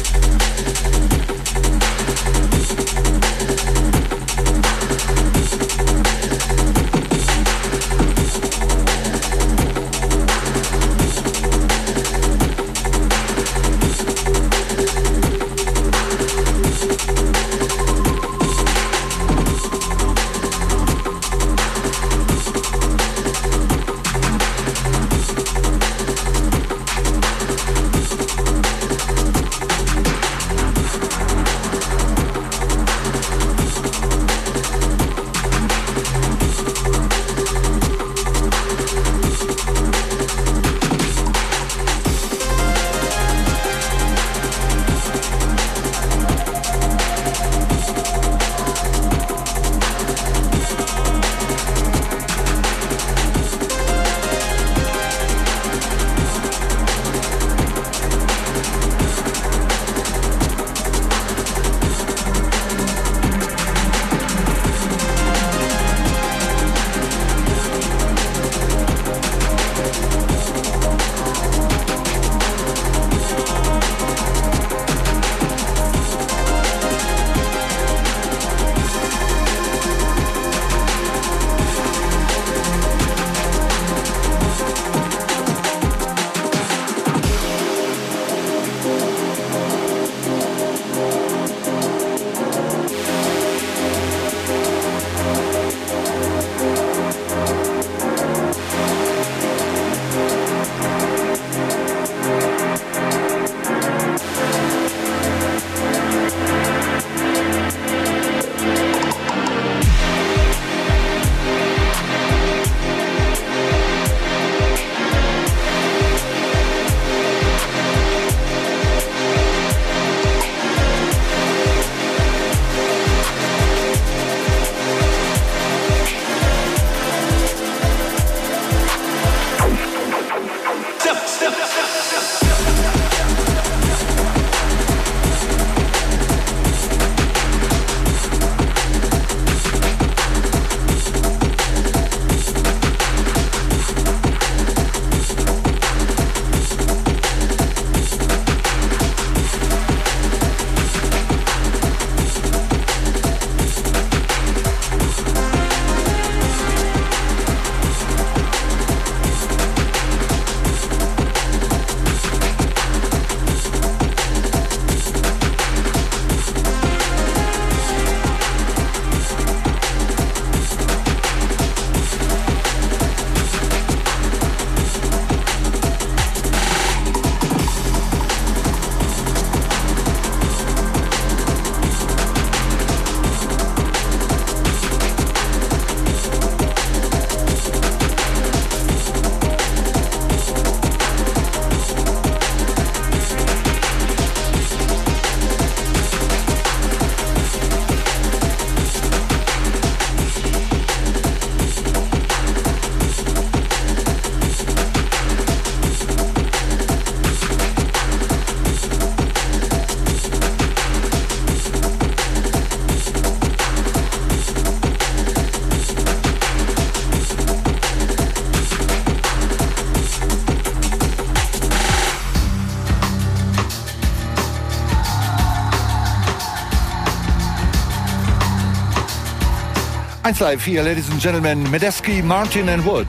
eins Live hier, ladies and gentlemen, Medeski, Martin and Wood.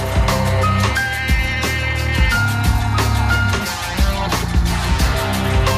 Thank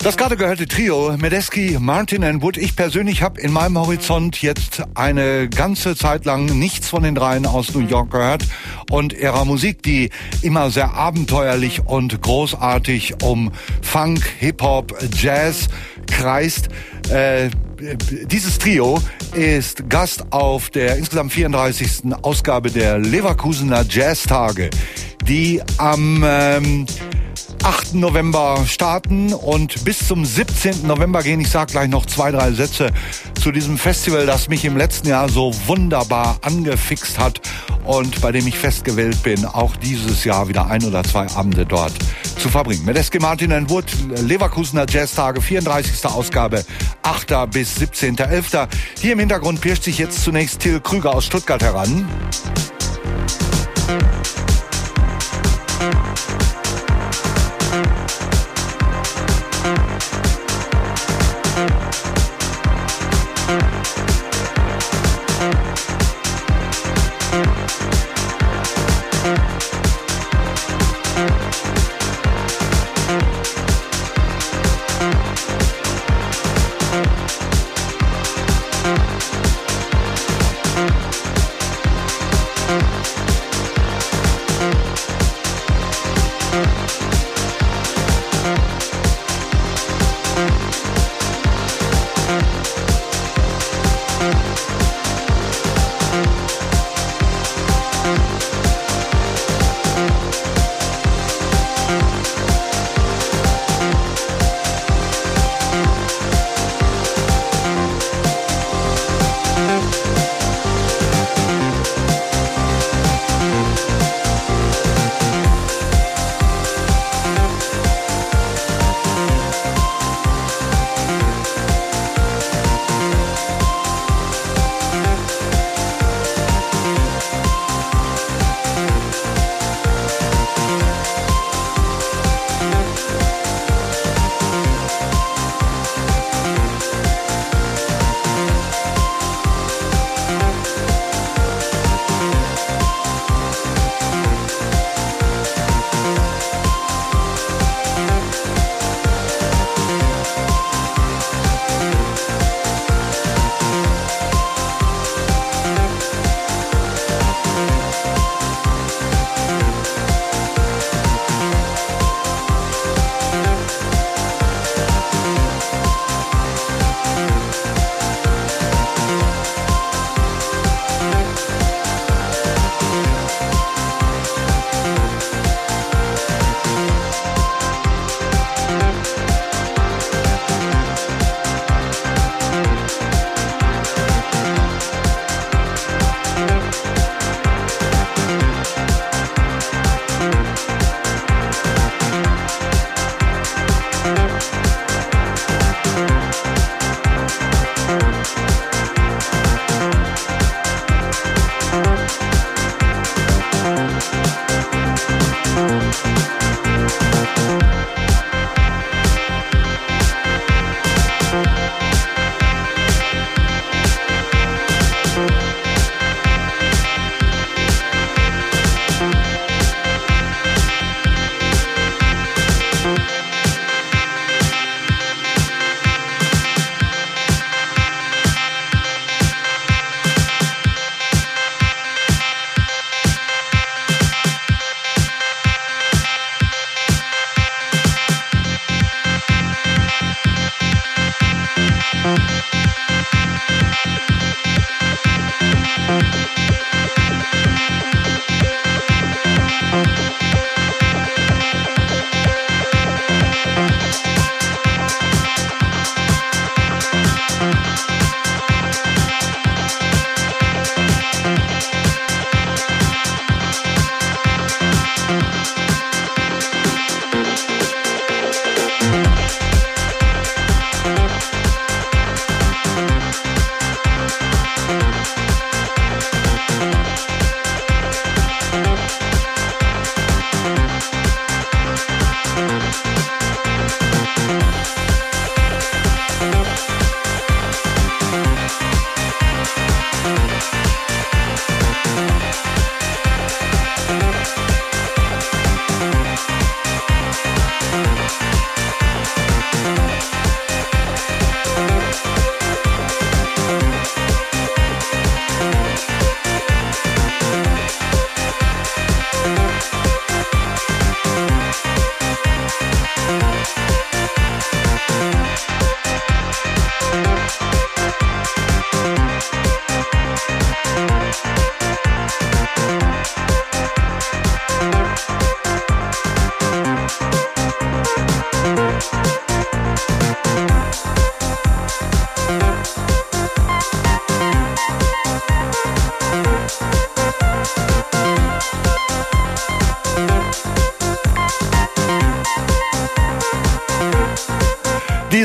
Das gerade gehörte Trio, Medeski, Martin and Wood. Ich persönlich habe in meinem Horizont jetzt eine ganze Zeit lang nichts von den dreien aus New York gehört. Und ihrer Musik, die immer sehr abenteuerlich und großartig um Funk, Hip-Hop, Jazz kreist. Äh, dieses Trio ist Gast auf der insgesamt vierunddreißigsten Ausgabe der Leverkusener Jazztage, die am ähm, achten November starten und bis zum siebzehnten November gehen. Ich sage gleich noch zwei, drei Sätze zu diesem Festival, das mich im letzten Jahr so wunderbar angefixt hat und bei dem ich festgewählt bin, auch dieses Jahr wieder ein oder zwei Abende dort zu verbringen. Medeski, Martin and Wood, Leverkusener Jazztage, vierunddreißigste Ausgabe, achter bis siebzehnten elften Hier im Hintergrund pirscht sich jetzt zunächst Till Krüger aus Stuttgart heran.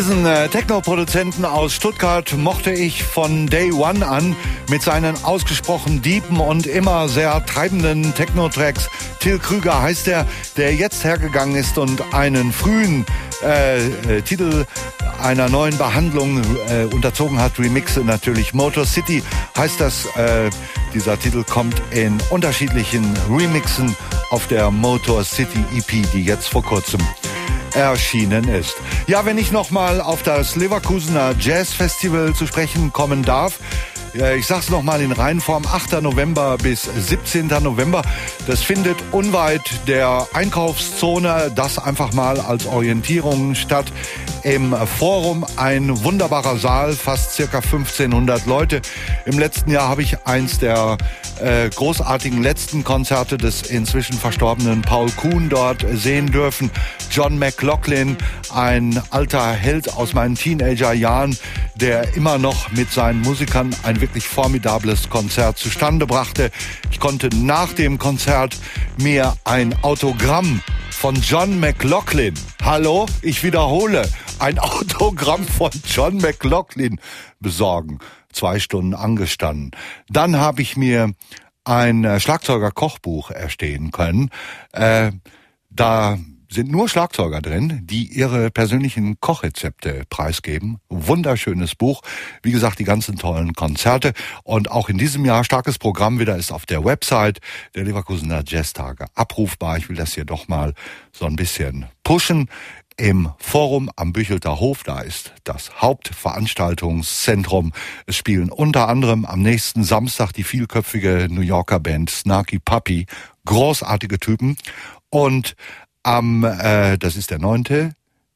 Diesen äh, Techno-Produzenten aus Stuttgart mochte ich von Day One an mit seinen ausgesprochen deepen und immer sehr treibenden Techno-Tracks. Till Krüger heißt er, der jetzt hergegangen ist und einen frühen äh, äh, Titel einer neuen Behandlung äh, unterzogen hat. Remixe natürlich. Motor City heißt das. Äh, dieser Titel kommt in unterschiedlichen Remixen auf der Motor City E P, die jetzt vor kurzem erschienen ist. Ja, wenn ich nochmal auf das Leverkusener Jazz Festival zu sprechen kommen darf, ich sag's nochmal in Reinform, achter November bis siebzehnter November. Das findet unweit der Einkaufszone, das einfach mal als Orientierung statt. Im Forum ein wunderbarer Saal, fast circa fünfzehnhundert Leute. Im letzten Jahr habe ich eins der äh, großartigen letzten Konzerte des inzwischen verstorbenen Paul Kuhn dort sehen dürfen. John McLaughlin, ein alter Held aus meinen Teenagerjahren, der immer noch mit seinen Musikern ein wirklich formidables Konzert zustande brachte. Ich konnte nach dem Konzert mir ein Autogramm von John McLaughlin, hallo, ich wiederhole, ein Autogramm von John McLaughlin besorgen. Zwei Stunden angestanden. Dann habe ich mir ein Schlagzeuger-Kochbuch erstehen können. Äh, da sind nur Schlagzeuger drin, die ihre persönlichen Kochrezepte preisgeben. Wunderschönes Buch. Wie gesagt, die ganzen tollen Konzerte. Und auch in diesem Jahr starkes Programm wieder ist auf der Website der Leverkusener Jazztage abrufbar. Ich will das hier doch mal so ein bisschen pushen. Im Forum am Büchelter Hof, da ist das Hauptveranstaltungszentrum. Es spielen unter anderem am nächsten Samstag die vielköpfige New Yorker Band Snarky Puppy. Großartige Typen. Und am, äh, das ist der neunte,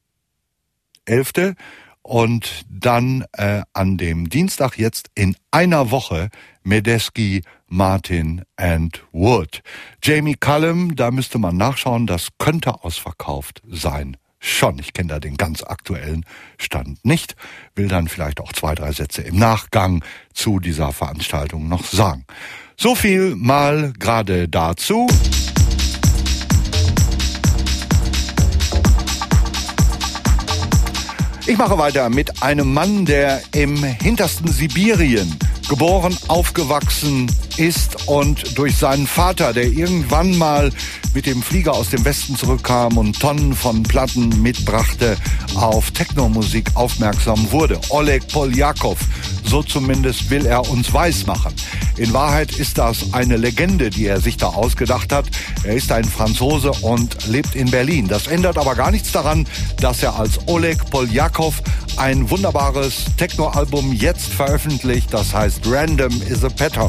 elfte und dann äh, an dem Dienstag jetzt in einer Woche Medeski, Martin and Wood. Jamie Cullum, da müsste man nachschauen, das könnte ausverkauft sein. Schon, ich kenne da den ganz aktuellen Stand nicht, will dann vielleicht auch zwei, drei Sätze im Nachgang zu dieser Veranstaltung noch sagen. So viel mal gerade dazu. Ich mache weiter mit einem Mann, der im hintersten Sibirien geboren, aufgewachsen ist und durch seinen Vater, der irgendwann mal mit dem Flieger aus dem Westen zurückkam und Tonnen von Platten mitbrachte, auf Technomusik aufmerksam wurde. Oleg Polyakov, so zumindest will er uns weismachen. In Wahrheit ist das eine Legende, die er sich da ausgedacht hat. Er ist ein Franzose und lebt in Berlin. Das ändert aber gar nichts daran, dass er als Oleg Polyakov ein wunderbares Techno-Album jetzt veröffentlicht, das heißt Random is a Pattern.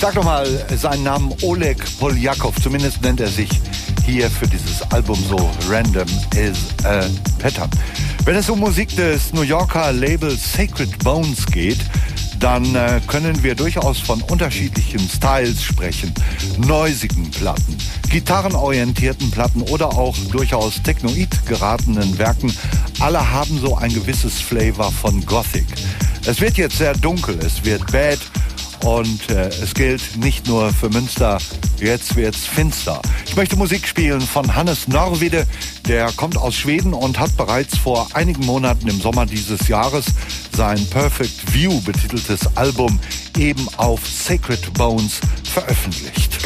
sag doch mal seinen Namen, Oleg Poljakov, zumindest nennt er sich hier für dieses Album so Random is a Pattern. Wenn es um Musik des New Yorker Labels Sacred Bones geht, dann äh, können wir durchaus von unterschiedlichen Styles sprechen. Neusigen Platten, gitarrenorientierten Platten oder auch durchaus technoid geratenen Werken. Alle haben so ein gewisses Flavor von Gothic. Es wird jetzt sehr dunkel, es wird bad und äh, es gilt nicht nur für Münster, jetzt wird's finster. Ich möchte Musik spielen von Hannes Norvide, der kommt aus Schweden und hat bereits vor einigen Monaten im Sommer dieses Jahres sein Perfect View betiteltes Album eben auf Sacred Bones veröffentlicht.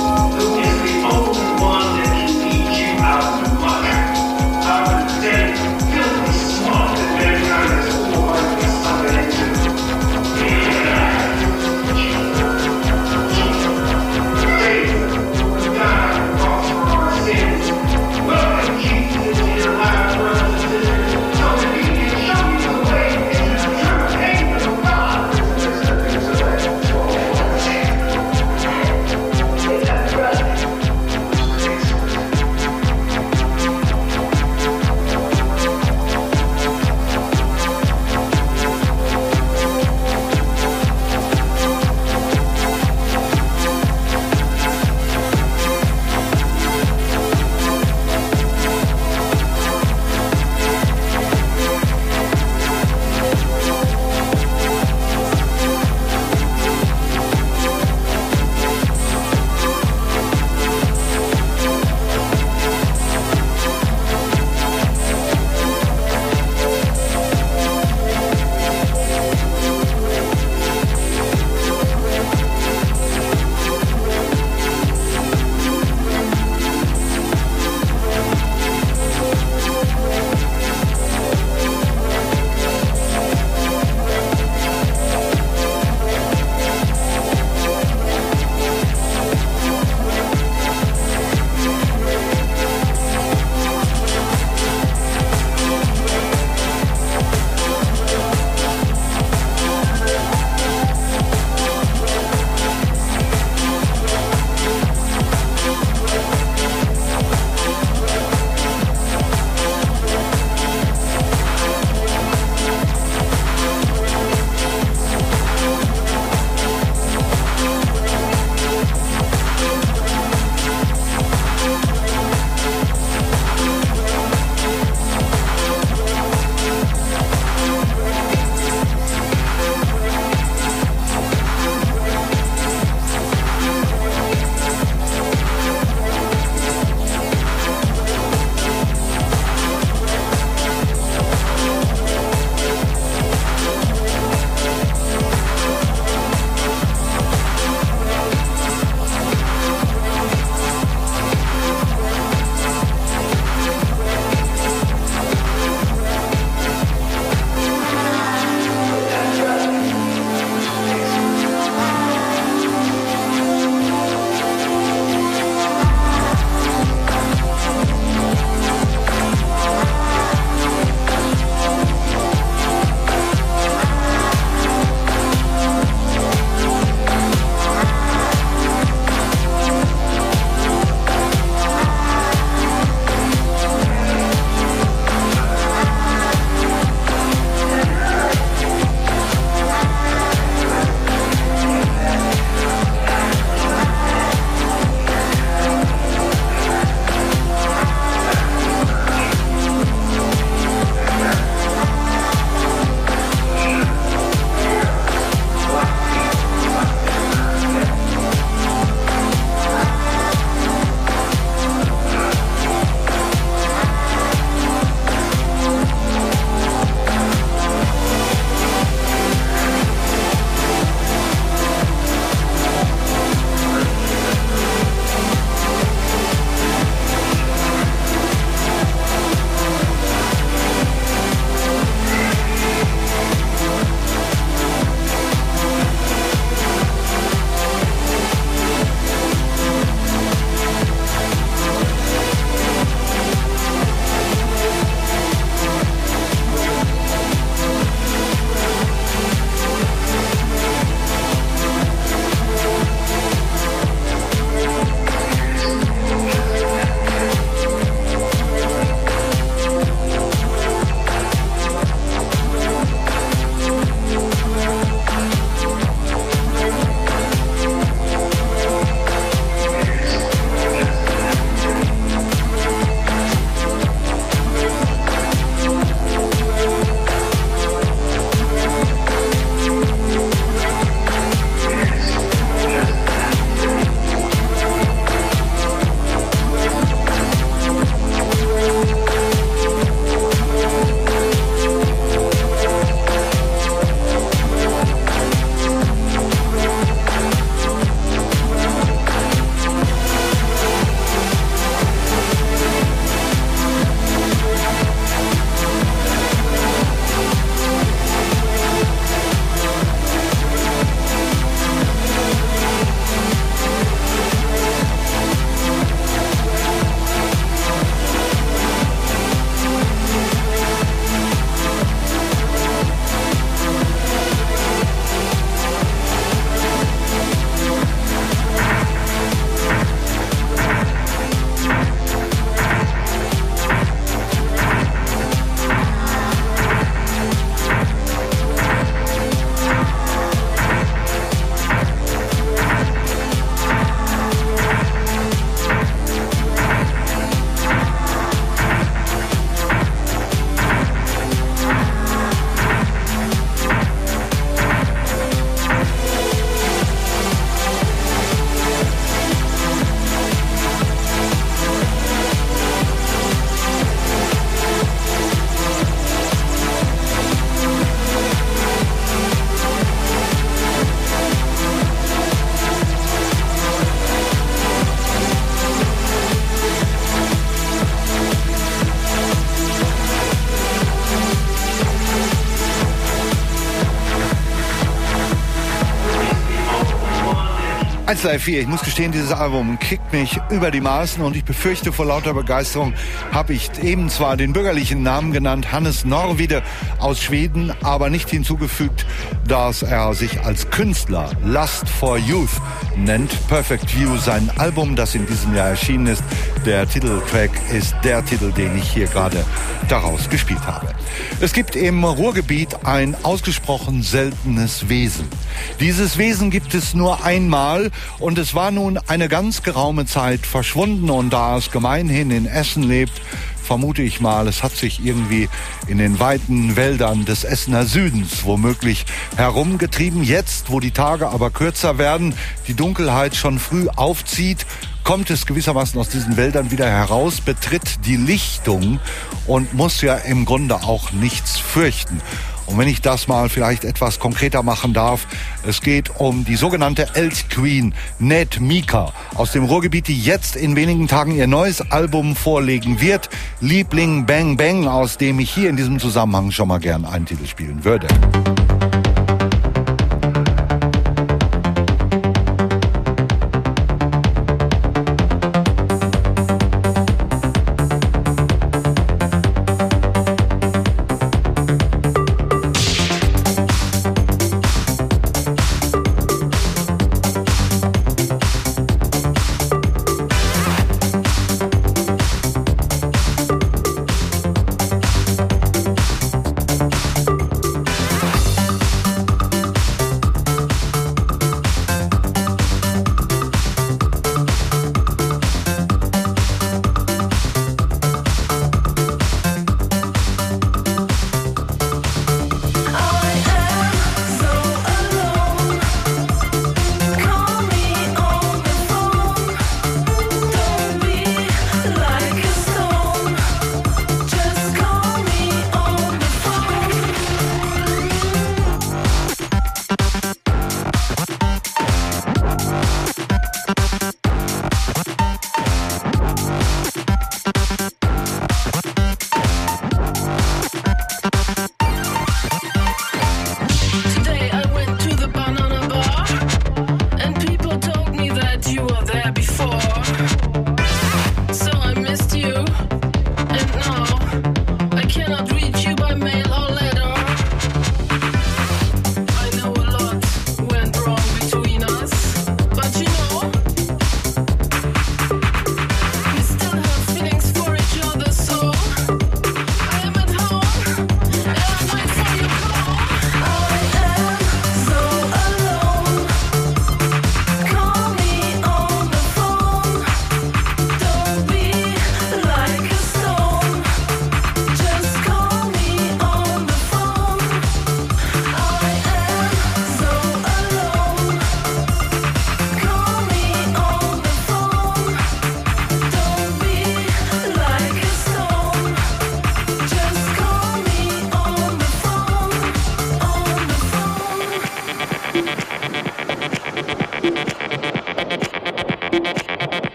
eins drei vier, ich muss gestehen, dieses Album kickt mich über die Maßen und ich befürchte, vor lauter Begeisterung habe ich eben zwar den bürgerlichen Namen genannt, Hannes Norvide aus Schweden, aber nicht hinzugefügt, dass er sich als Künstler Lust for Youth nennt. Perfect View, sein Album, das in diesem Jahr erschienen ist. Der Titeltrack ist der Titel, den ich hier gerade daraus gespielt habe. Es gibt im Ruhrgebiet ein ausgesprochen seltenes Wesen. Dieses Wesen gibt es nur einmal und es war nun eine ganz geraume Zeit verschwunden und da es gemeinhin in Essen lebt, vermute ich mal, es hat sich irgendwie in den weiten Wäldern des Essener Südens womöglich herumgetrieben. Jetzt, wo die Tage aber kürzer werden, die Dunkelheit schon früh aufzieht, kommt es gewissermaßen aus diesen Wäldern wieder heraus, betritt die Lichtung und muss ja im Grunde auch nichts fürchten. Und wenn ich das mal vielleicht etwas konkreter machen darf, es geht um die sogenannte Elch Queen, Ned Mika aus dem Ruhrgebiet, die jetzt in wenigen Tagen ihr neues Album vorlegen wird. Liebling Bang Bang, aus dem ich hier in diesem Zusammenhang schon mal gern einen Titel spielen würde.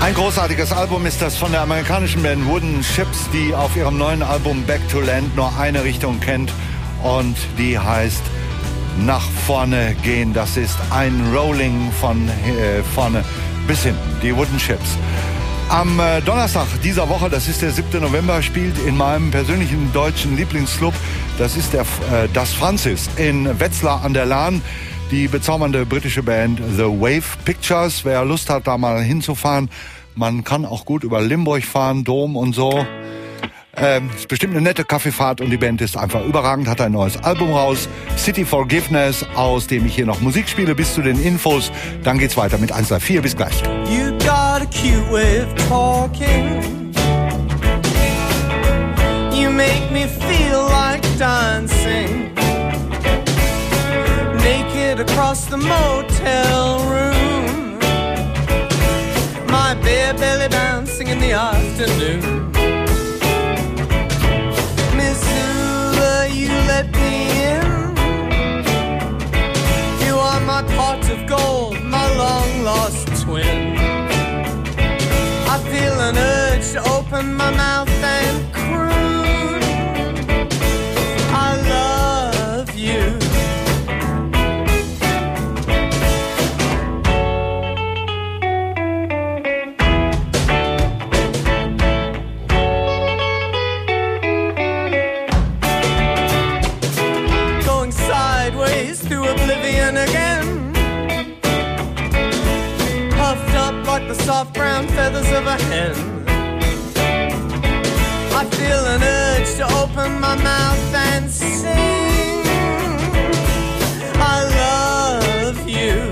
Ein großartiges Album ist das von der amerikanischen Band Wooden Ships, die auf ihrem neuen Album Back to Land nur eine Richtung kennt und die heißt Nach vorne gehen. Das ist ein Rolling von äh, vorne bis hinten, die Wooden Ships. Am äh, Donnerstag dieser Woche, das ist der siebte November, spielt in meinem persönlichen deutschen Lieblingsclub, das ist der, äh, das Francis in Wetzlar an der Lahn, die bezaubernde britische Band The Wave Pictures. Wer Lust hat, da mal hinzufahren, man kann auch gut über Limburg fahren, Dom und so. Ähm, ist bestimmt eine nette Kaffeefahrt und die Band ist einfach überragend, hat ein neues Album raus, City Forgiveness, aus dem ich hier noch Musik spiele, bis zu den Infos. Dann geht's weiter mit eins drei vier, bis gleich. You got a cute way of talking. You make me feel like dancing. Naked across the motel room. My bare belly bouncing in the afternoon. You let me in. You are my pot of gold, my long lost twin. I feel an urge to open my mouth and croon. I love you. Through oblivion again, puffed up like the soft brown feathers of a hen. I feel an urge to open my mouth and sing I love you.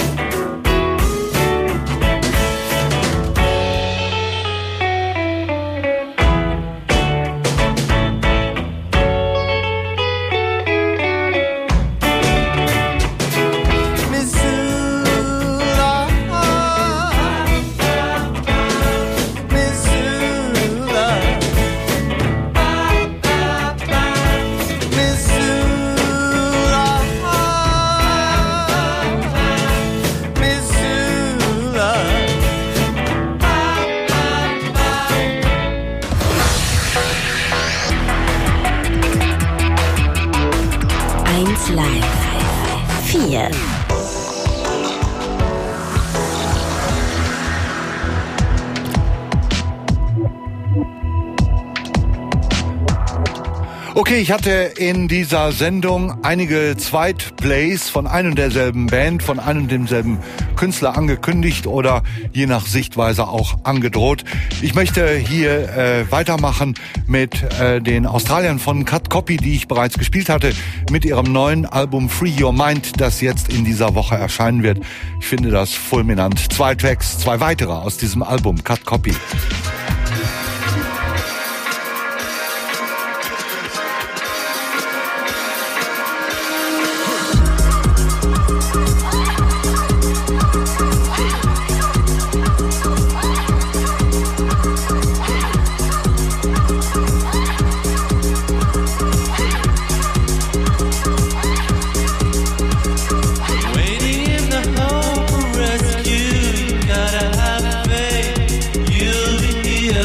vier. Okay, ich hatte in dieser Sendung einige Zweitplays von ein und derselben Band, von einem und demselben Künstler angekündigt oder je nach Sichtweise auch angedroht. Ich möchte hier äh, weitermachen mit äh, den Australiern von Cut Copy, die ich bereits gespielt hatte, mit ihrem neuen Album Free Your Mind, das jetzt in dieser Woche erscheinen wird. Ich finde das fulminant. Zwei Tracks, zwei weitere aus diesem Album Cut Copy. You'll be here.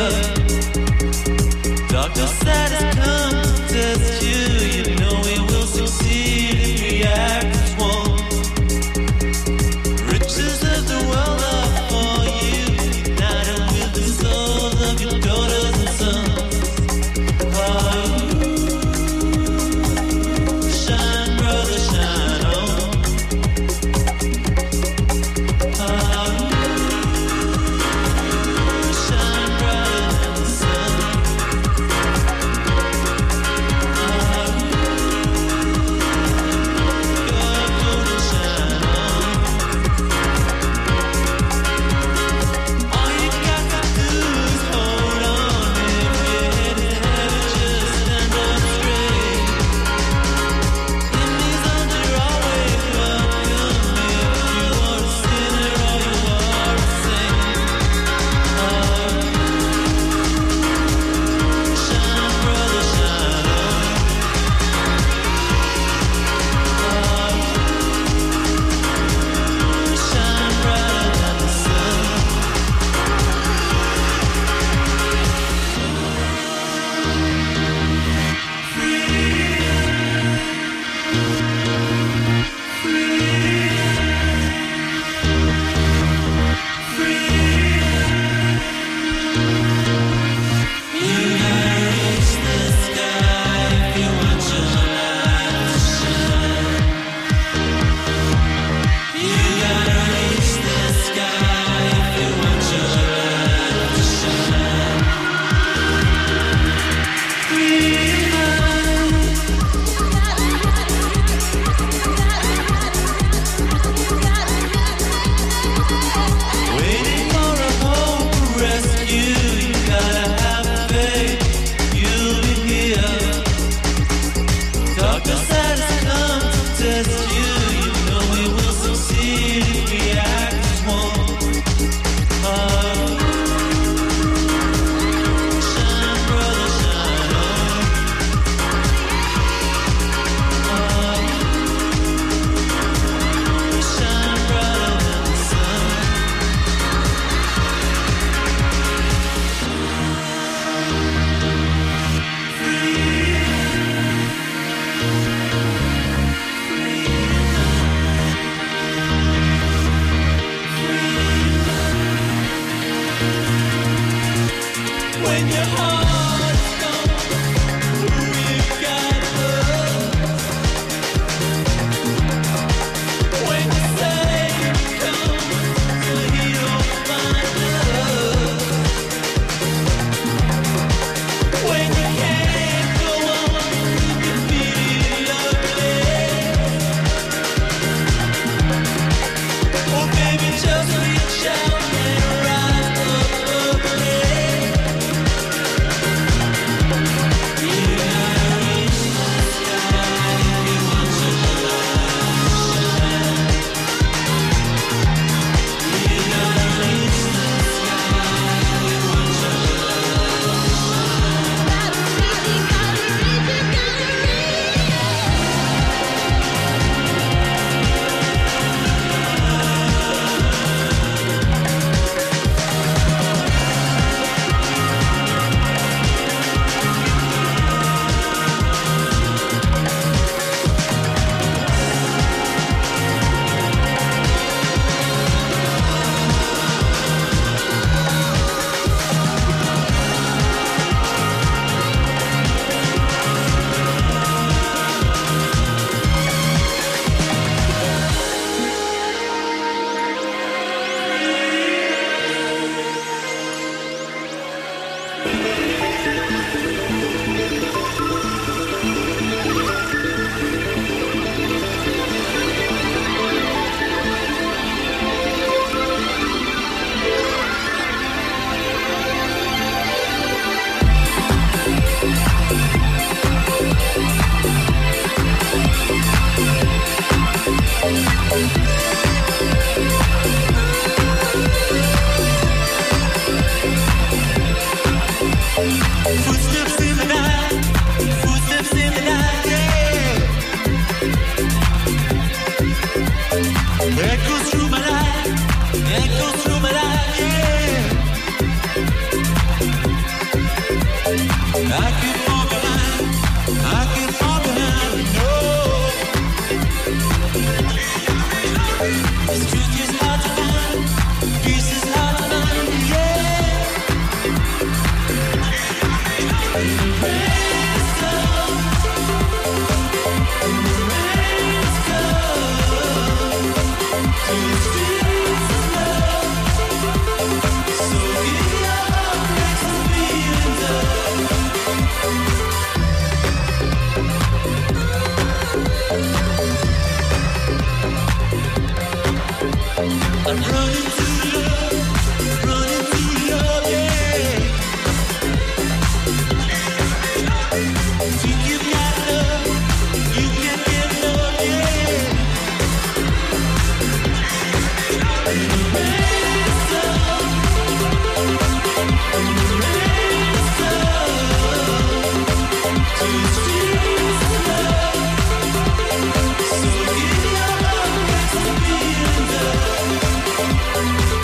echoes through my life, yeah. I can't fall behind, I can't fall behind, no. This truth is hard to find, peace is hard to find, yeah. Raise up, raise up to the streets of love. So give your heart, break some feelings up. I'm running to love, running to love, yeah. Think you got love, you can get love, yeah. Raise up, raise up to the streets of love. So give your heart, break some feelings up.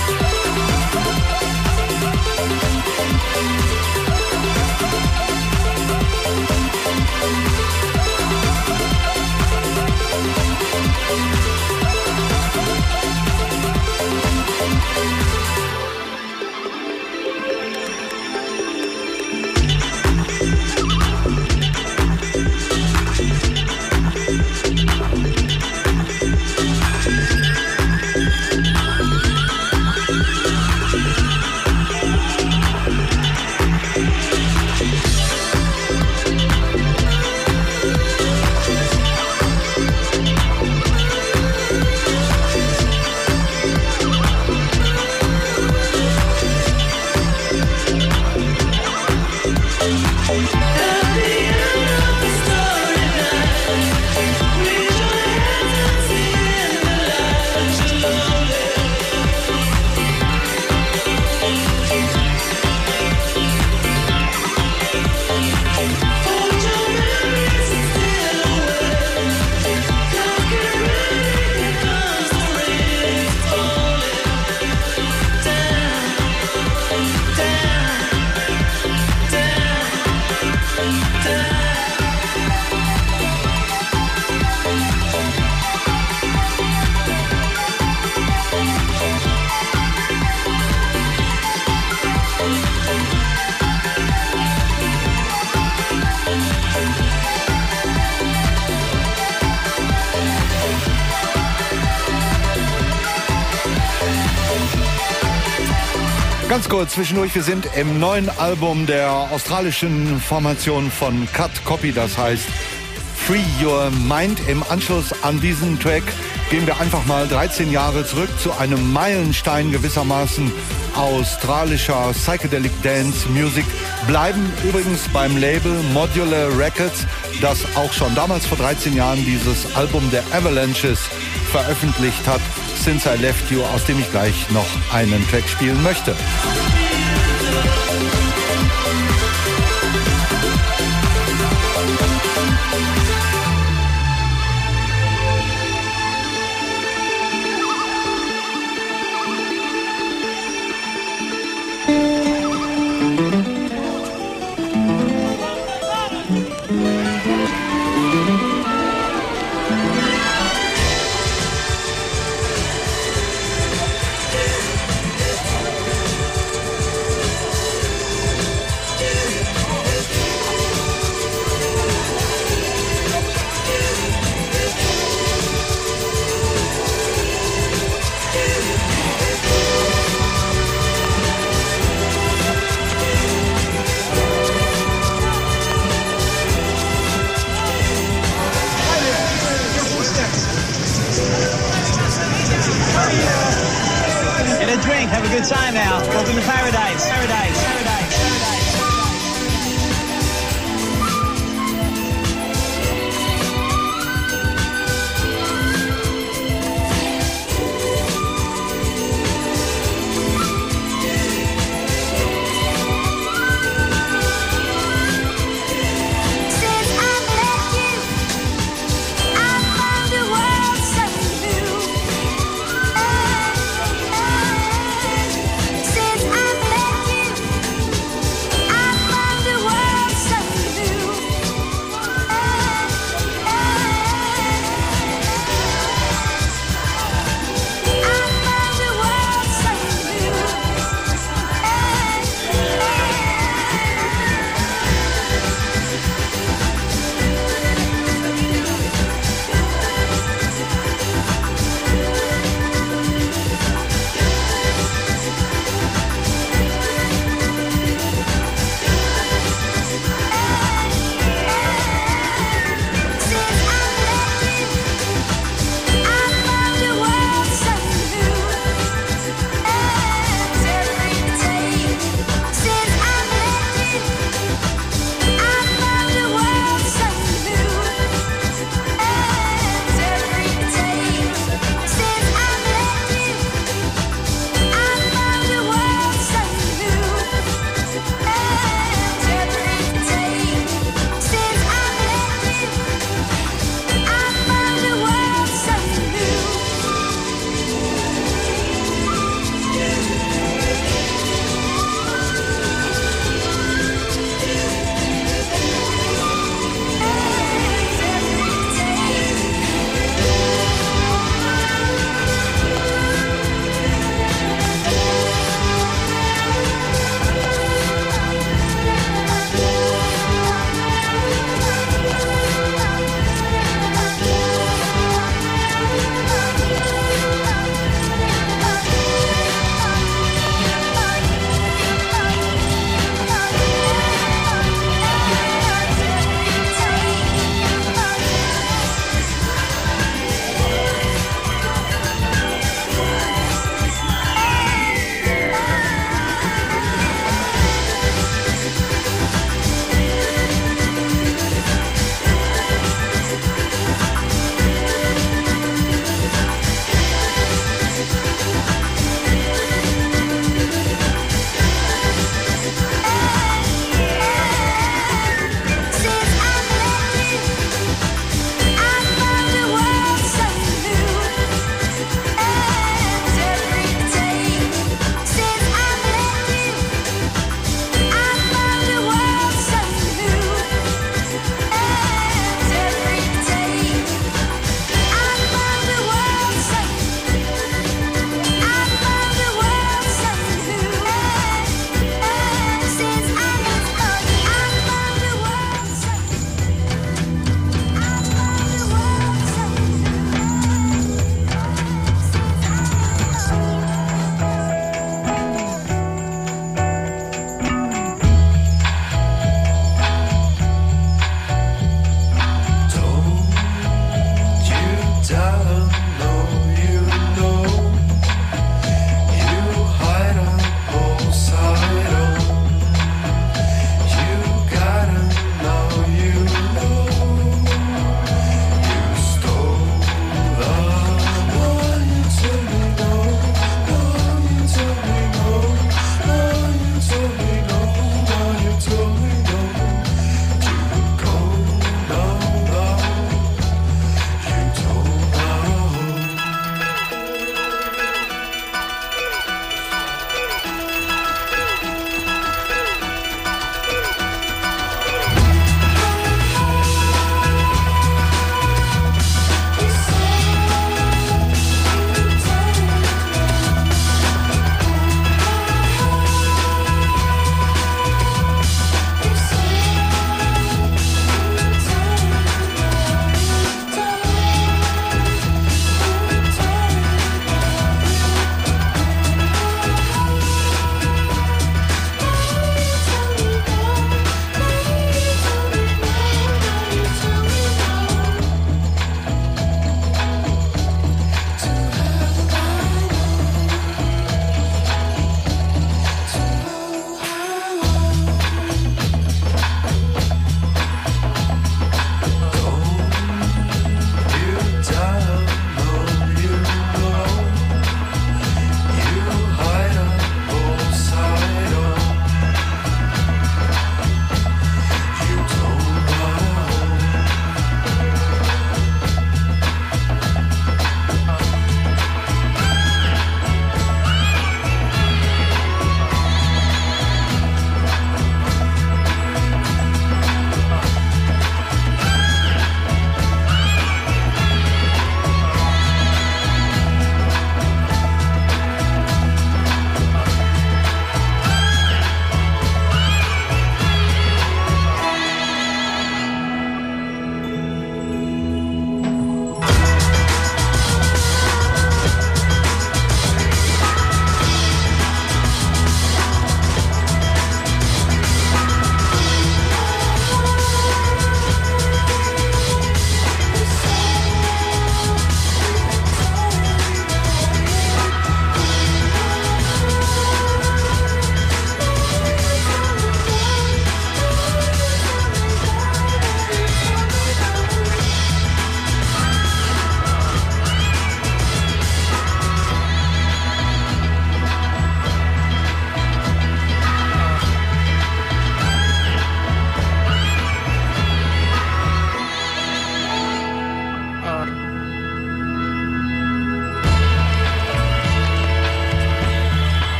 Ganz kurz zwischendurch, wir sind im neuen Album der australischen Formation von Cut Copy, das heißt Free Your Mind. Im Anschluss an diesen Track gehen wir einfach mal dreizehn Jahre zurück zu einem Meilenstein gewissermaßen australischer Psychedelic Dance Music, bleiben übrigens beim Label Modular Records, das auch schon damals vor dreizehn Jahren dieses Album der Avalanches veröffentlicht hat, Since I Left You, aus dem ich gleich noch einen Track spielen möchte. Have a good time now. Welcome to Paradise. Paradise. Paradise. I've found a world so new.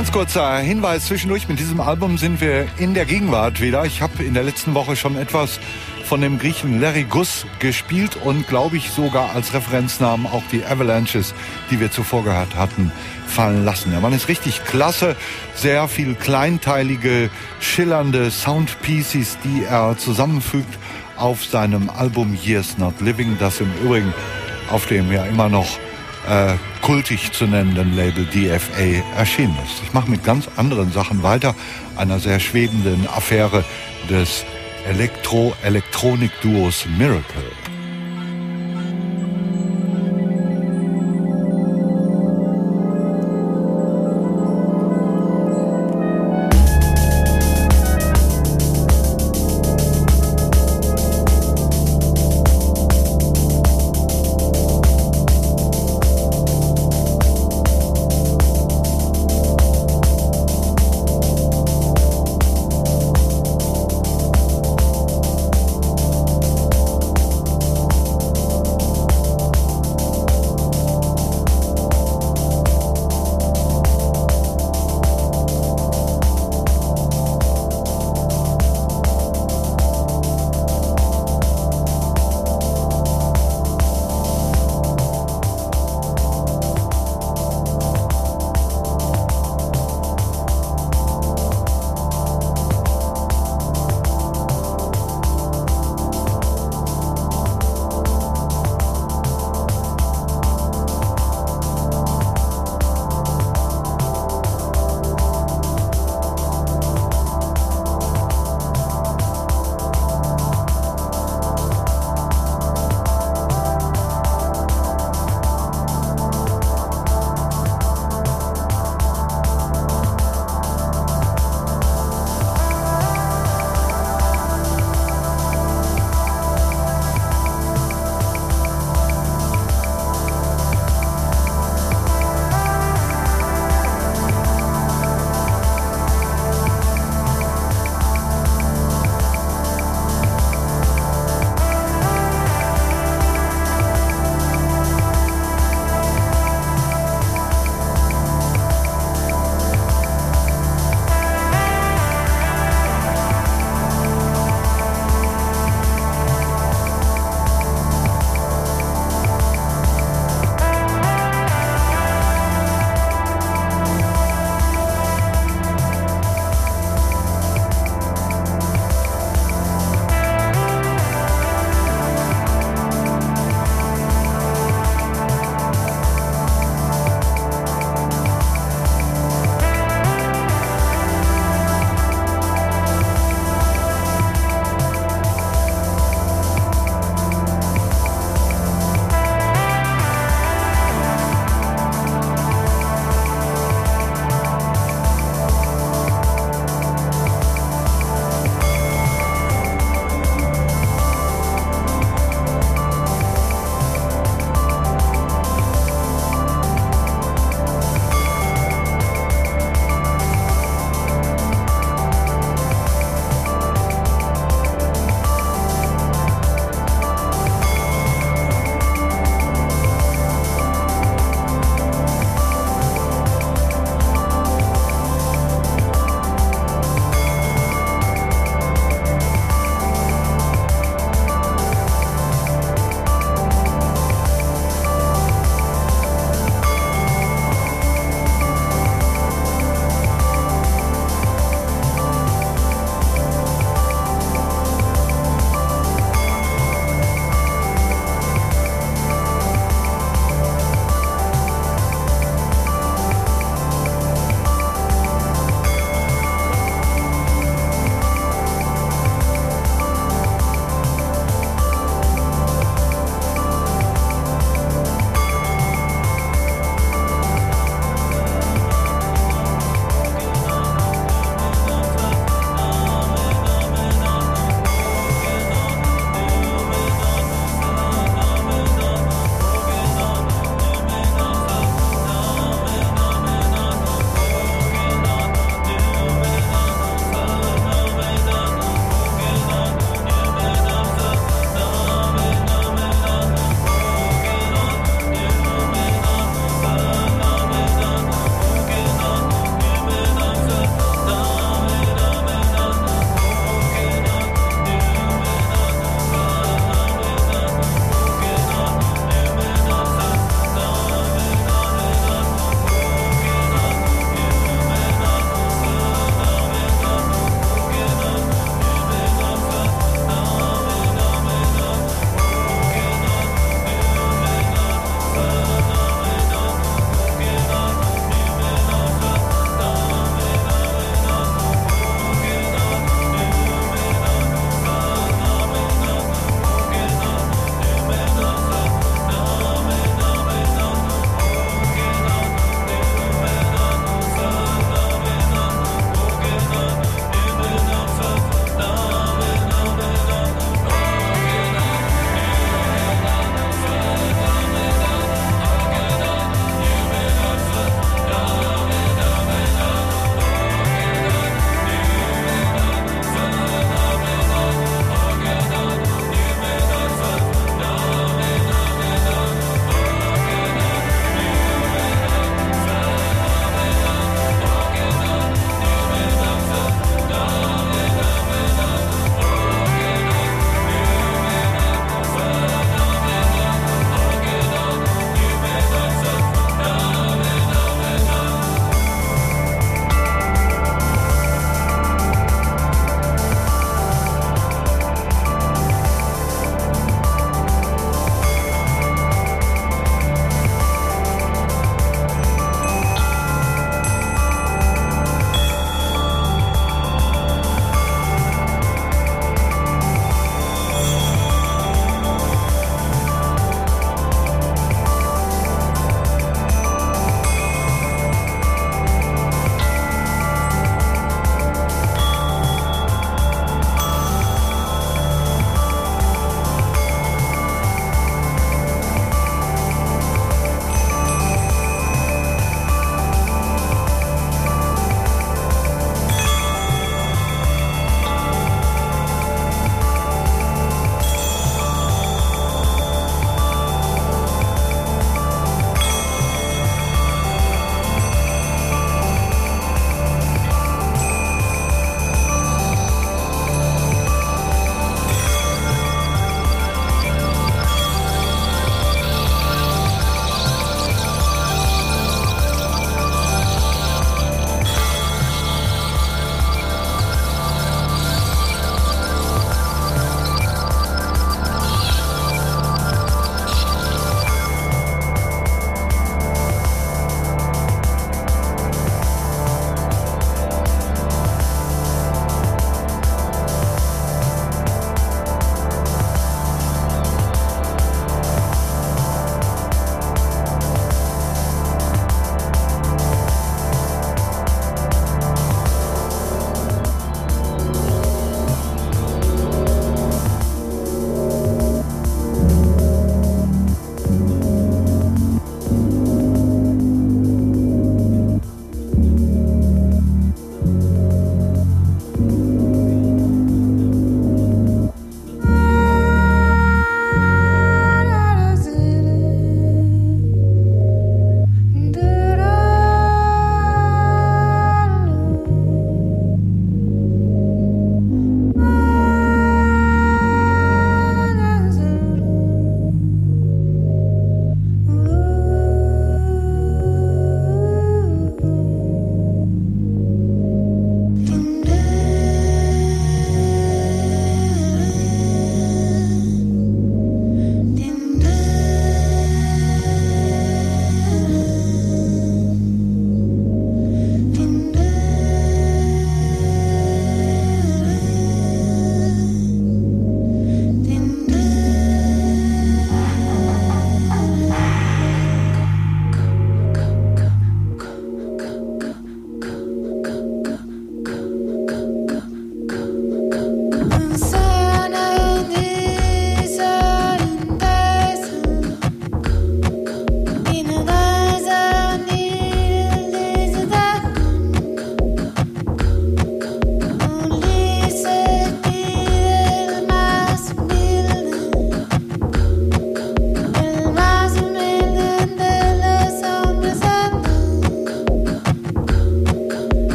Ganz kurzer Hinweis zwischendurch. Mit diesem Album sind wir in der Gegenwart wieder. Ich habe in der letzten Woche schon etwas von dem Griechen Larry Guss gespielt und glaube ich sogar als Referenznamen auch die Avalanches, die wir zuvor gehört hatten, fallen lassen. Der Mann ist richtig klasse. Sehr viel kleinteilige, schillernde Soundpieces, die er zusammenfügt auf seinem Album Years Not Living, das im Übrigen auf dem ja immer noch äh, kultig zu nennenden Label D F A erschienen ist. Ich mache mit ganz anderen Sachen weiter, einer sehr schwebenden Affäre des Elektro-Elektronik-Duos Miracle.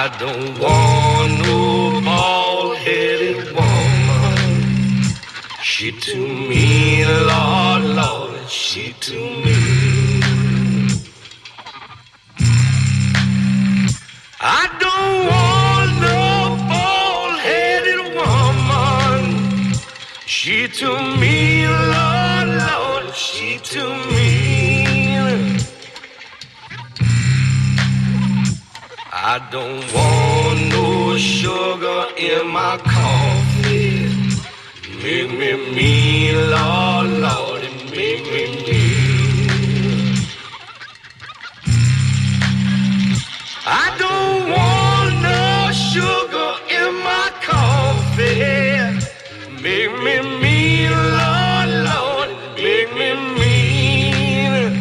I don't want no bald-headed woman. She too mean, Lord, Lord, she too mean. I don't want no bald-headed woman. She too mean, Lord, Lord, she too mean. I don't want no sugar in my coffee. Make me mean, Lord, Lord, it make me mean. I don't want no sugar in my coffee. Make me mean, Lord, Lord, make me mean.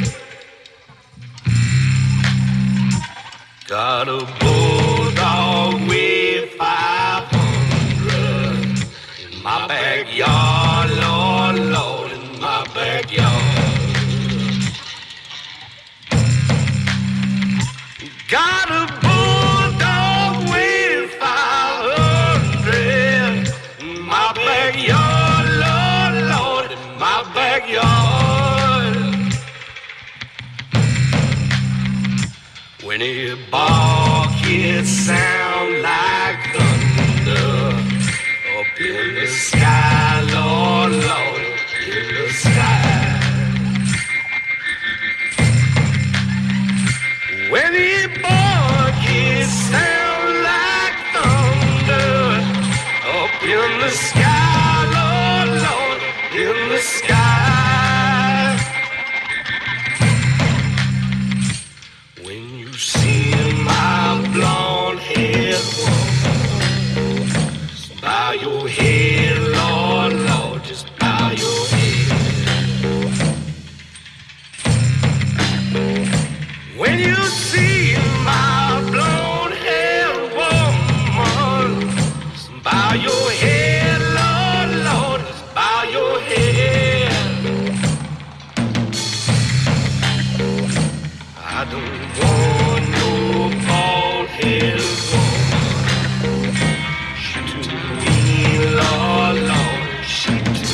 Got a bulldog with five hundred in my backyard, Lord, Lord, in my backyard. Got a bulldog with five hundred in my backyard, Lord, Lord, in my backyard. When it barks, it sounds like thunder up in the sky, Lord, Lord, up in the sky. When it barks, it sounds like thunder up in the sky, Lord, Lord, in the sky. When you see my blonde-haired woman, just bow your head, Lord, Lord, just bow your head. When you see my blonde-haired woman, just bow your head, Lord, Lord, just bow your head. I don't want no bald-headed woman. She too mean, Lord, Lord, she too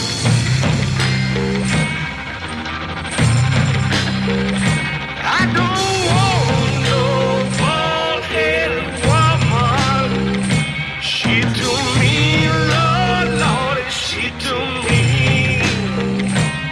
I don't want no bald-headed woman. She too mean, Lord, Lord, she too mean.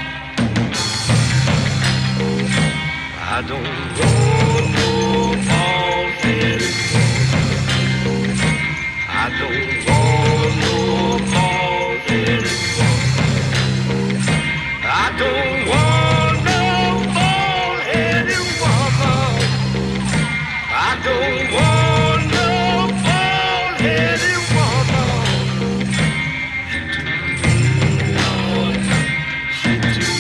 I don't want no bald-headed woman. I don't want no bald-headed woman. I don't want no bald-headed woman. I don't want no bald-headed woman. Lord, she too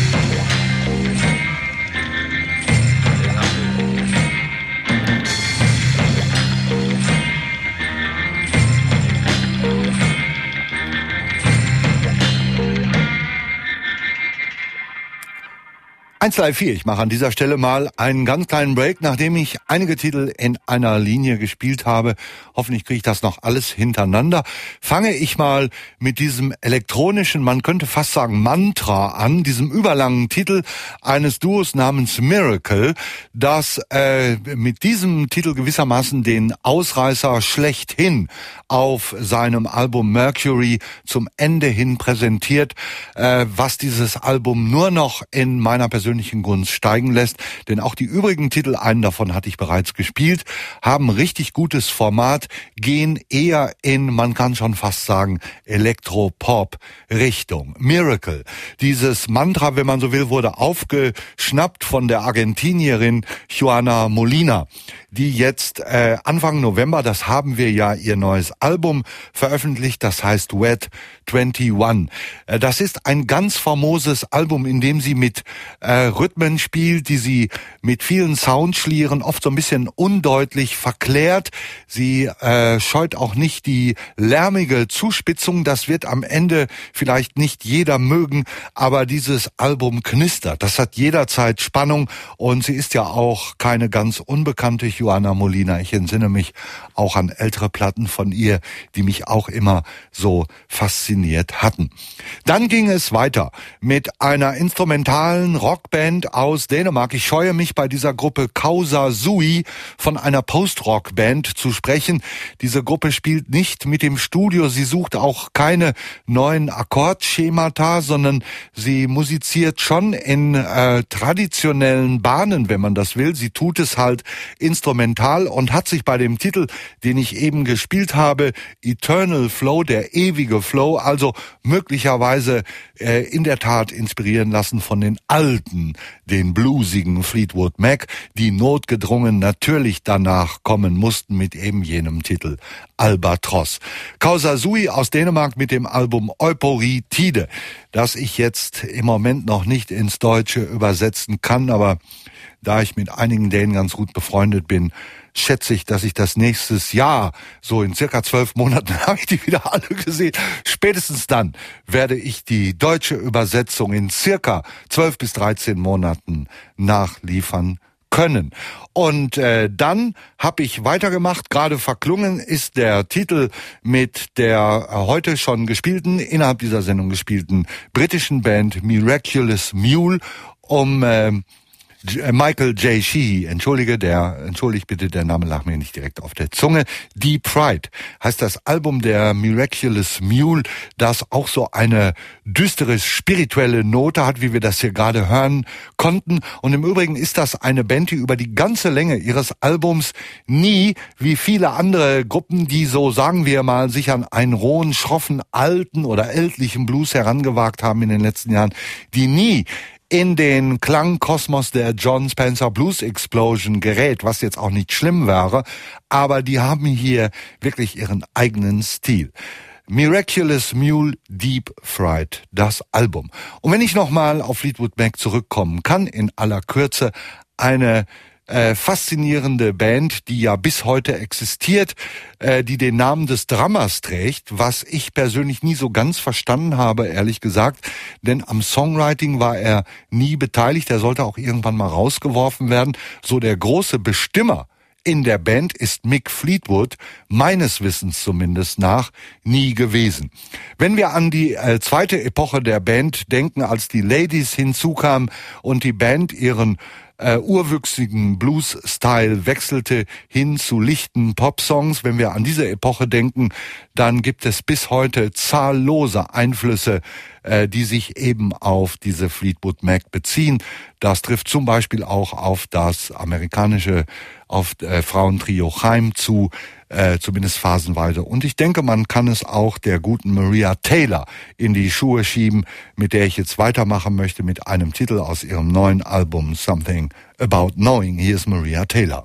eins drei vier, ich mache an dieser Stelle mal einen ganz kleinen Break, nachdem ich einige Titel in einer Linie gespielt habe. Hoffentlich kriege ich das noch alles hintereinander. Fange ich mal mit diesem elektronischen, man könnte fast sagen Mantra an, diesem überlangen Titel eines Duos namens Miracle, das äh, mit diesem Titel gewissermaßen den Ausreißer schlechthin auf seinem Album Mercury zum Ende hin präsentiert, äh, was dieses Album nur noch in meiner persönlichen Gunst steigen lässt, denn auch die übrigen Titel, einen davon hatte ich bereits gespielt, haben richtig gutes Format, gehen eher in, man kann schon fast sagen, Elektropop-Richtung. Miracle, dieses Mantra, wenn man so will, wurde aufgeschnappt von der Argentinierin Joana Molina, die jetzt äh, Anfang November, das haben wir ja, ihr neues Album veröffentlicht, das heißt Wet einundzwanzig. Äh, das ist ein ganz famoses Album, in dem sie mit äh, Rhythmen spielt, die sie mit vielen Soundschlieren oft so ein bisschen undeutlich verklärt. Sie äh, scheut auch nicht die lärmige Zuspitzung. Das wird am Ende vielleicht nicht jeder mögen, aber dieses Album knistert. Das hat jederzeit Spannung und sie ist ja auch keine ganz unbekannte Joanna Molina. Ich entsinne mich auch an ältere Platten von ihr, die mich auch immer so fasziniert hatten. Dann ging es weiter mit einer instrumentalen Rockband aus Dänemark. Ich scheue mich bei dieser Gruppe Causa Sui von einer Post-Rock-Band zu sprechen. Diese Gruppe spielt nicht mit dem Studio. Sie sucht auch keine neuen Akkordschemata, sondern sie musiziert schon in äh, traditionellen Bahnen, wenn man das will. Sie tut es halt instrumental und hat sich bei dem Titel, den ich eben gespielt habe, Eternal Flow, der ewige Flow, also möglicherweise äh, in der Tat inspirieren lassen von den alten, den bluesigen Fleetwood Mac, die notgedrungen natürlich danach kommen mussten mit eben jenem Titel Albatross. Causa Sui aus Dänemark mit dem Album Euporitide, das ich jetzt im Moment noch nicht ins Deutsche übersetzen kann, aber da ich mit einigen Dänen ganz gut befreundet bin, schätze ich, dass ich das nächstes Jahr, so in circa zwölf Monaten, habe ich die wieder alle gesehen. Spätestens dann werde ich die deutsche Übersetzung in circa zwölf bis dreizehn Monaten nachliefern können. Und äh, dann habe ich weitergemacht. Gerade verklungen ist der Titel mit der äh, heute schon gespielten, innerhalb dieser Sendung gespielten britischen Band Miraculous Mule um äh, Michael J. Sheehy, entschuldige, der, entschuldigt bitte, der Name lag mir nicht direkt auf der Zunge. Deep Fright heißt das Album der Miraculous Mule, das auch so eine düstere, spirituelle Note hat, wie wir das hier gerade hören konnten. Und im Übrigen ist das eine Band, die über die ganze Länge ihres Albums nie, wie viele andere Gruppen, die so, sagen wir mal, sich an einen rohen, schroffen, alten oder ältlichen Blues herangewagt haben in den letzten Jahren, die nie in den Klangkosmos der John Spencer Blues Explosion gerät, was jetzt auch nicht schlimm wäre, aber die haben hier wirklich ihren eigenen Stil. Miraculous Mule, Deep Fright, das Album. Und wenn ich nochmal auf Fleetwood Mac zurückkommen kann, in aller Kürze, eine Äh, faszinierende Band, die ja bis heute existiert, äh, die den Namen des Drummers trägt, was ich persönlich nie so ganz verstanden habe, ehrlich gesagt, denn am Songwriting war er nie beteiligt, er sollte auch irgendwann mal rausgeworfen werden. So der große Bestimmer in der Band ist Mick Fleetwood, meines Wissens zumindest nach, nie gewesen. Wenn wir an die äh, zweite Epoche der Band denken, als die Ladies hinzukamen und die Band ihren Uh, urwüchsigen Blues-Style wechselte hin zu lichten Pop-Songs. Wenn wir an diese Epoche denken, dann gibt es bis heute zahllose Einflüsse, äh, die sich eben auf diese Fleetwood Mac beziehen. Das trifft zum Beispiel auch auf das amerikanische, auf äh, Frauentrio Chaim zu, äh, zumindest phasenweise. Und ich denke, man kann es auch der guten Maria Taylor in die Schuhe schieben, mit der ich jetzt weitermachen möchte, mit einem Titel aus ihrem neuen Album Something About Knowing. Hier ist Maria Taylor.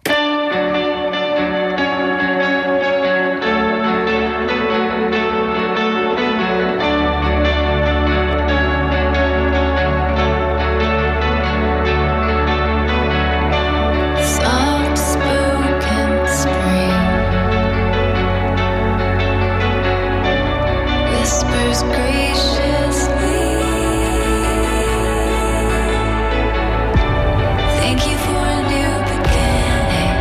Thank you for a new beginning.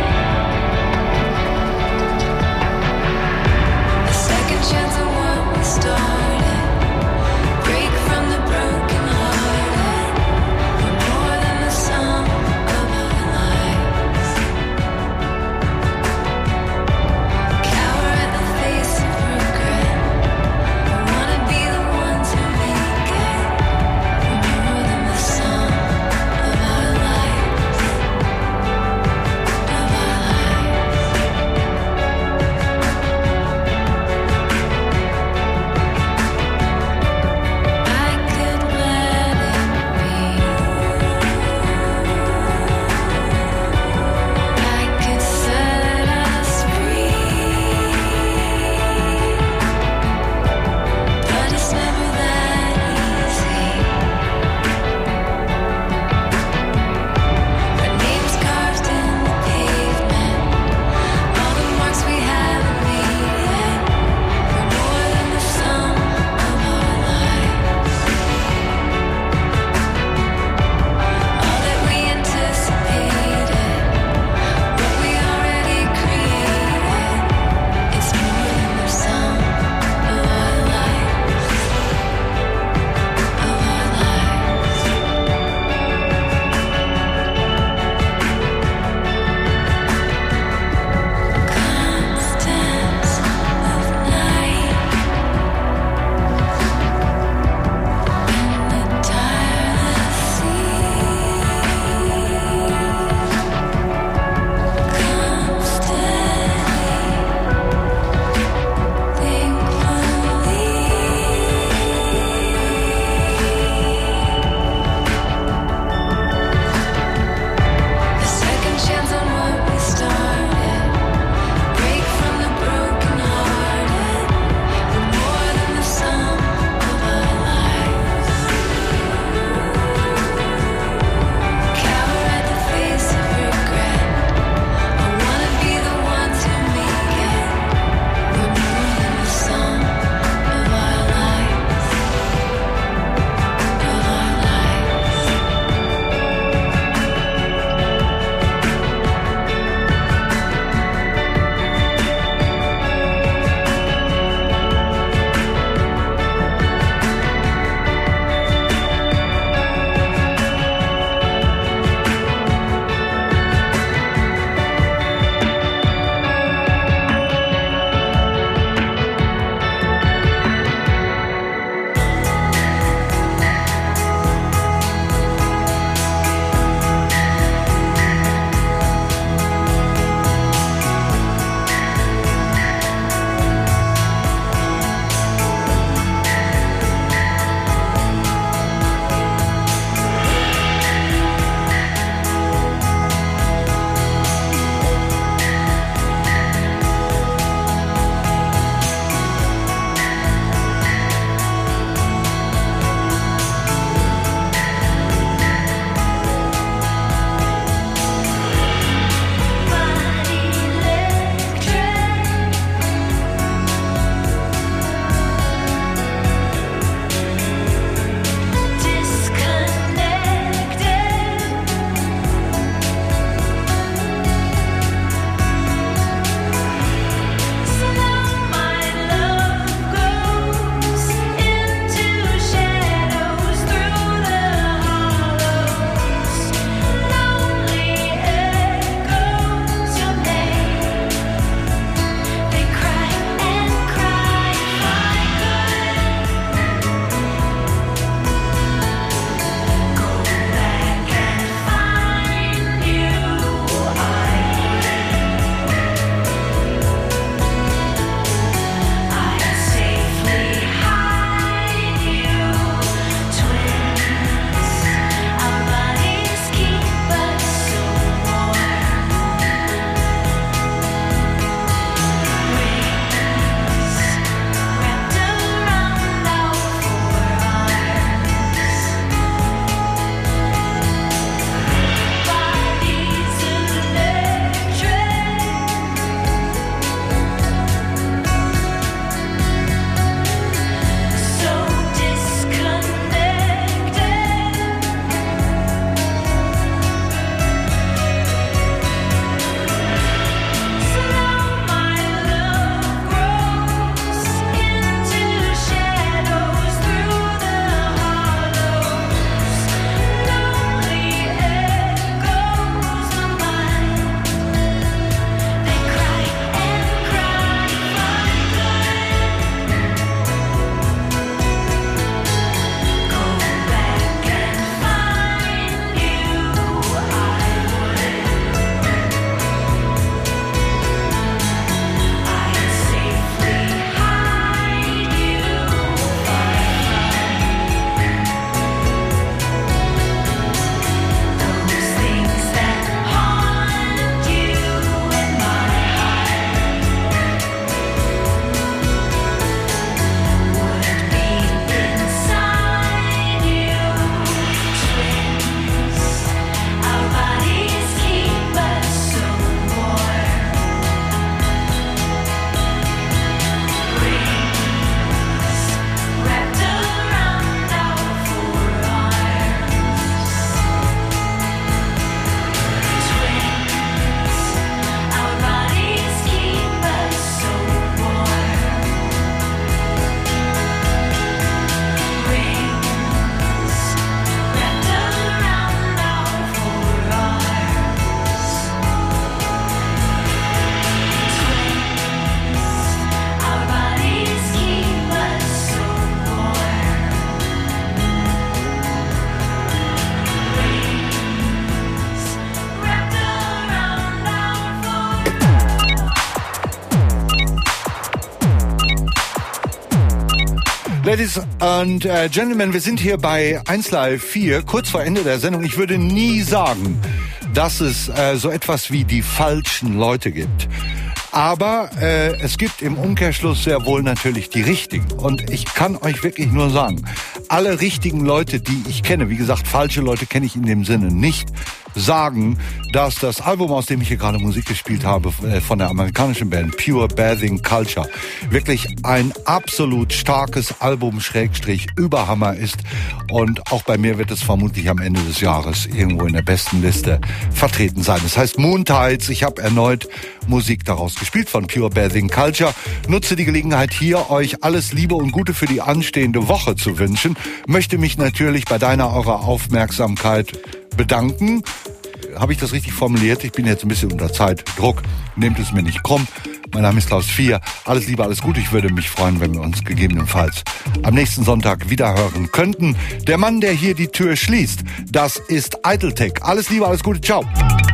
Ladies and uh, Gentlemen, wir sind hier bei eins Live vier, kurz vor Ende der Sendung. Ich würde nie sagen, dass es äh, so etwas wie die falschen Leute gibt. Aber äh, es gibt im Umkehrschluss sehr wohl natürlich die richtigen. Und ich kann euch wirklich nur sagen, alle richtigen Leute, die ich kenne, wie gesagt, falsche Leute kenne ich in dem Sinne nicht, sagen, dass das Album, aus dem ich hier gerade Musik gespielt habe, von der amerikanischen Band Pure Bathing Culture, wirklich ein absolut starkes Album, Schrägstrich, Überhammer ist. Und auch bei mir wird es vermutlich am Ende des Jahres irgendwo in der besten Liste vertreten sein. Das heißt Moon Tides. Ich habe erneut Musik daraus gespielt von Pure Bathing Culture. Nutze die Gelegenheit hier, euch alles Liebe und Gute für die anstehende Woche zu wünschen. Möchte mich natürlich bei deiner, eurer Aufmerksamkeit bedanken. Habe ich das richtig formuliert? Ich bin jetzt ein bisschen unter Zeitdruck. Nehmt es mir nicht krumm. Mein Name ist Klaus vier. Alles Liebe, alles Gute. Ich würde mich freuen, wenn wir uns gegebenenfalls am nächsten Sonntag wieder hören könnten. Der Mann, der hier die Tür schließt, das ist Idletech. Alles Liebe, alles Gute. Ciao.